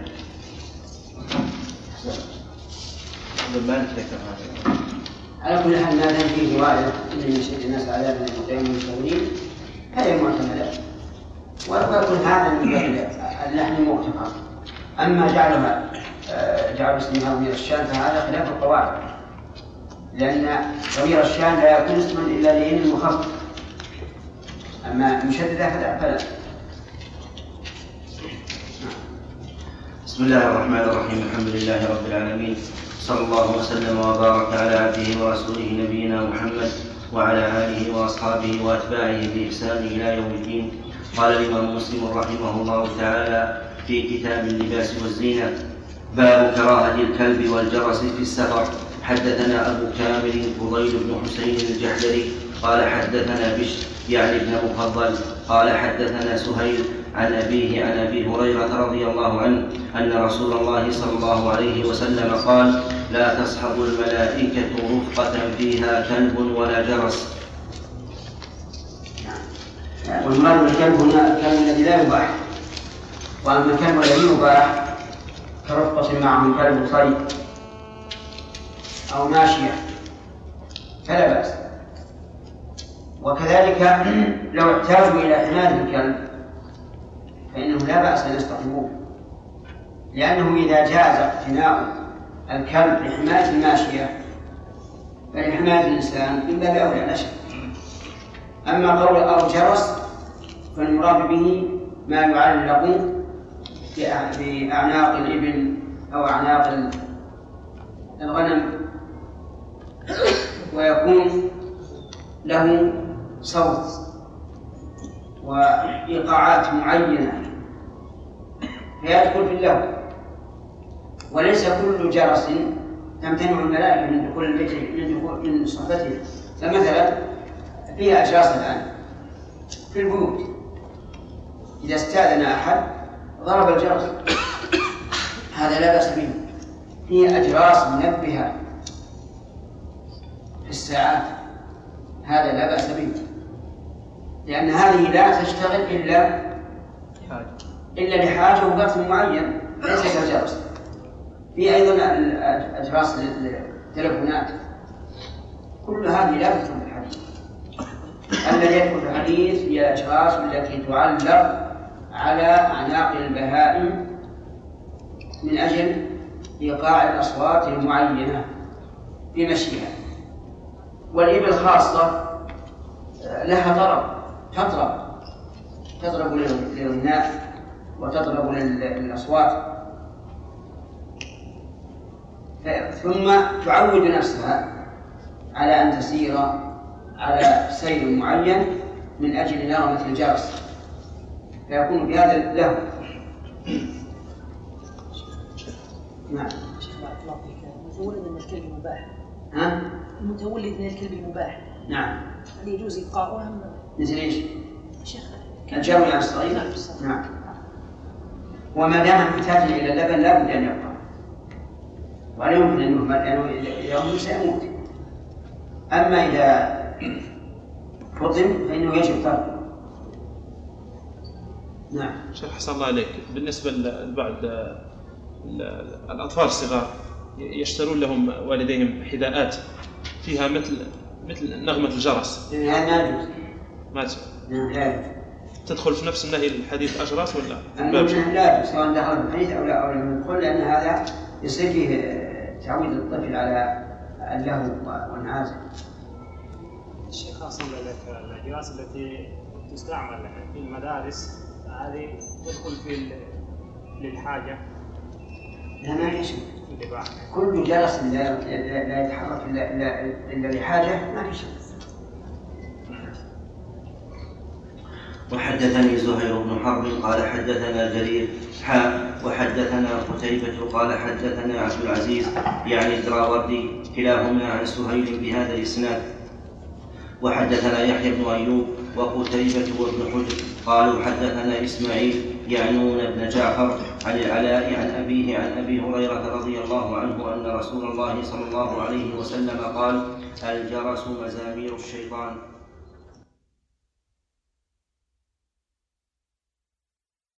على كل حال ما دام فيه رواية إن يشد الناس عذابا المقيم المستولين هذا معتمد، ويكون هذا من باب اللحن المغتفر. أما جعلها جعل اسمها ضمير الشان فهذا خلاف القواعد، لأن ضمير الشان لا يكون اسما إلا لين المخفف، أما مشددة فلا. بسم الله الرحمن الرحيم. الحمد لله رب العالمين، صلى الله وسلم وبارك على عبده ورسوله نبينا محمد وعلى آله وأصحابه وأتباعه بإحسان إلى يوم الدين. قال الإمام مسلم رحمه الله تعالى في كتاب اللباس والزينة: باب كراهة الكلب والجرس في السفر. حدثنا أبو كامل فضيل بن حسين الجحدري قال حدثنا بشر يعني ابن مفضل قال حدثنا سهيل عن أبيه عن أبي هريرة رضي الله عنه أن رسول الله صلى الله عليه وسلم قال: لا تصحب الملائكة رفقة فيها كلب ولا جرس. والمراد بالكلب هنا الكلب الذي لا يباح، وأما الكلب الذي يباح كرفقة معه كلب صيد أو ماشية فلا بأس. وكذلك لو احتاجوا إلى حماية الكلب فإنه لا بأس أن يصطحبوه، لأنه إذا جاز اقتناء الكلب لحماية الماشية فلحماية الإنسان من باب أولى لا شك. أما قول أو جرس فالمراد به ما يعلق بأعناق الإبل أو أعناق الغنم ويكون له صوت وإيقاعات معينة فيدخل في اللهو. وليس كل جرس تمتنع الملائكة من دخول البيت من دخول من صحبته. فمثلا فيها أجراس الآن في البيوت إذا استأذن أحد ضرب الجرس هذا لا بأس به. فيها أجراس منبهة في الساعات هذا لا بأس به، لأن هذه لا تشتغل إلا إلا لحاجة وقت معين ليس كالجرس. في أيضا أجراس للتلفونات كل هذه لا تدخل في الحديث. الذي يدخل في الحديث هي الأجراس التي تعلق على أعناق البهائم من أجل إيقاع الأصوات المعينة في مشيها. والإبل خاصة لها طرب تطرب تطرب للغناء وتطرب للأصوات، ثم تعود نفسها على أن تسير على سير معين من أجل نغمة الجرس فيكون بهذا له. نعم. شيخ بارك الله فيك، المتولد من الكلب المباح. ها؟ المتولد من الكلب المباح. نعم. هل يجوز إبقاؤه أم؟ مثل إيش؟ شيخ. الجوي على الصغير. نعم. وما دام محتاجا إلى اللبن لا بد أن يبقى، ولا يمكن أن يهمل لأنه يوم سيموت. أما إذا فطم فإنه يجب تركه. نعم. شيخ حسن الله عليك، بالنسبة لبعض الأطفال الصغار يشترون لهم والديهم حذاءات فيها مثل مثل نغمة الجرس. هذا ما يجوز. ما تجوز. نعم لا يجوز. تدخل في نفس النهي الحديث أجراس ولا؟ لا يجوز سواء دخل في الحديث أو لا أو لم يدخل، لأن هذا يصير فيه تعويد الطفل على اللهو والنعازة. الشيخ أصلا الأجراس التي تستعمل في المدارس هذه تدخل في للحاجة. لا ما في شيء. كل جرس لا لا يتحرك إلا إلا لحاجة ما في شيء. وحدثني زهير بن حرب قال حدثنا جرير حاء وحدثنا قتيبة قال حدثنا عبد العزيز يعني الدراوردي كلاهما عن سهيل بهذا الإسناد. وحدثنا يحيى بن أيوب وقتيبة وابن حجر قالوا حدثنا إسماعيل يعنون بن جعفر عن العلاء عن أبيه عن أبي هريرة رضي الله عنه أن رسول الله صلى الله عليه وسلم قال: الجرس مزامير الشيطان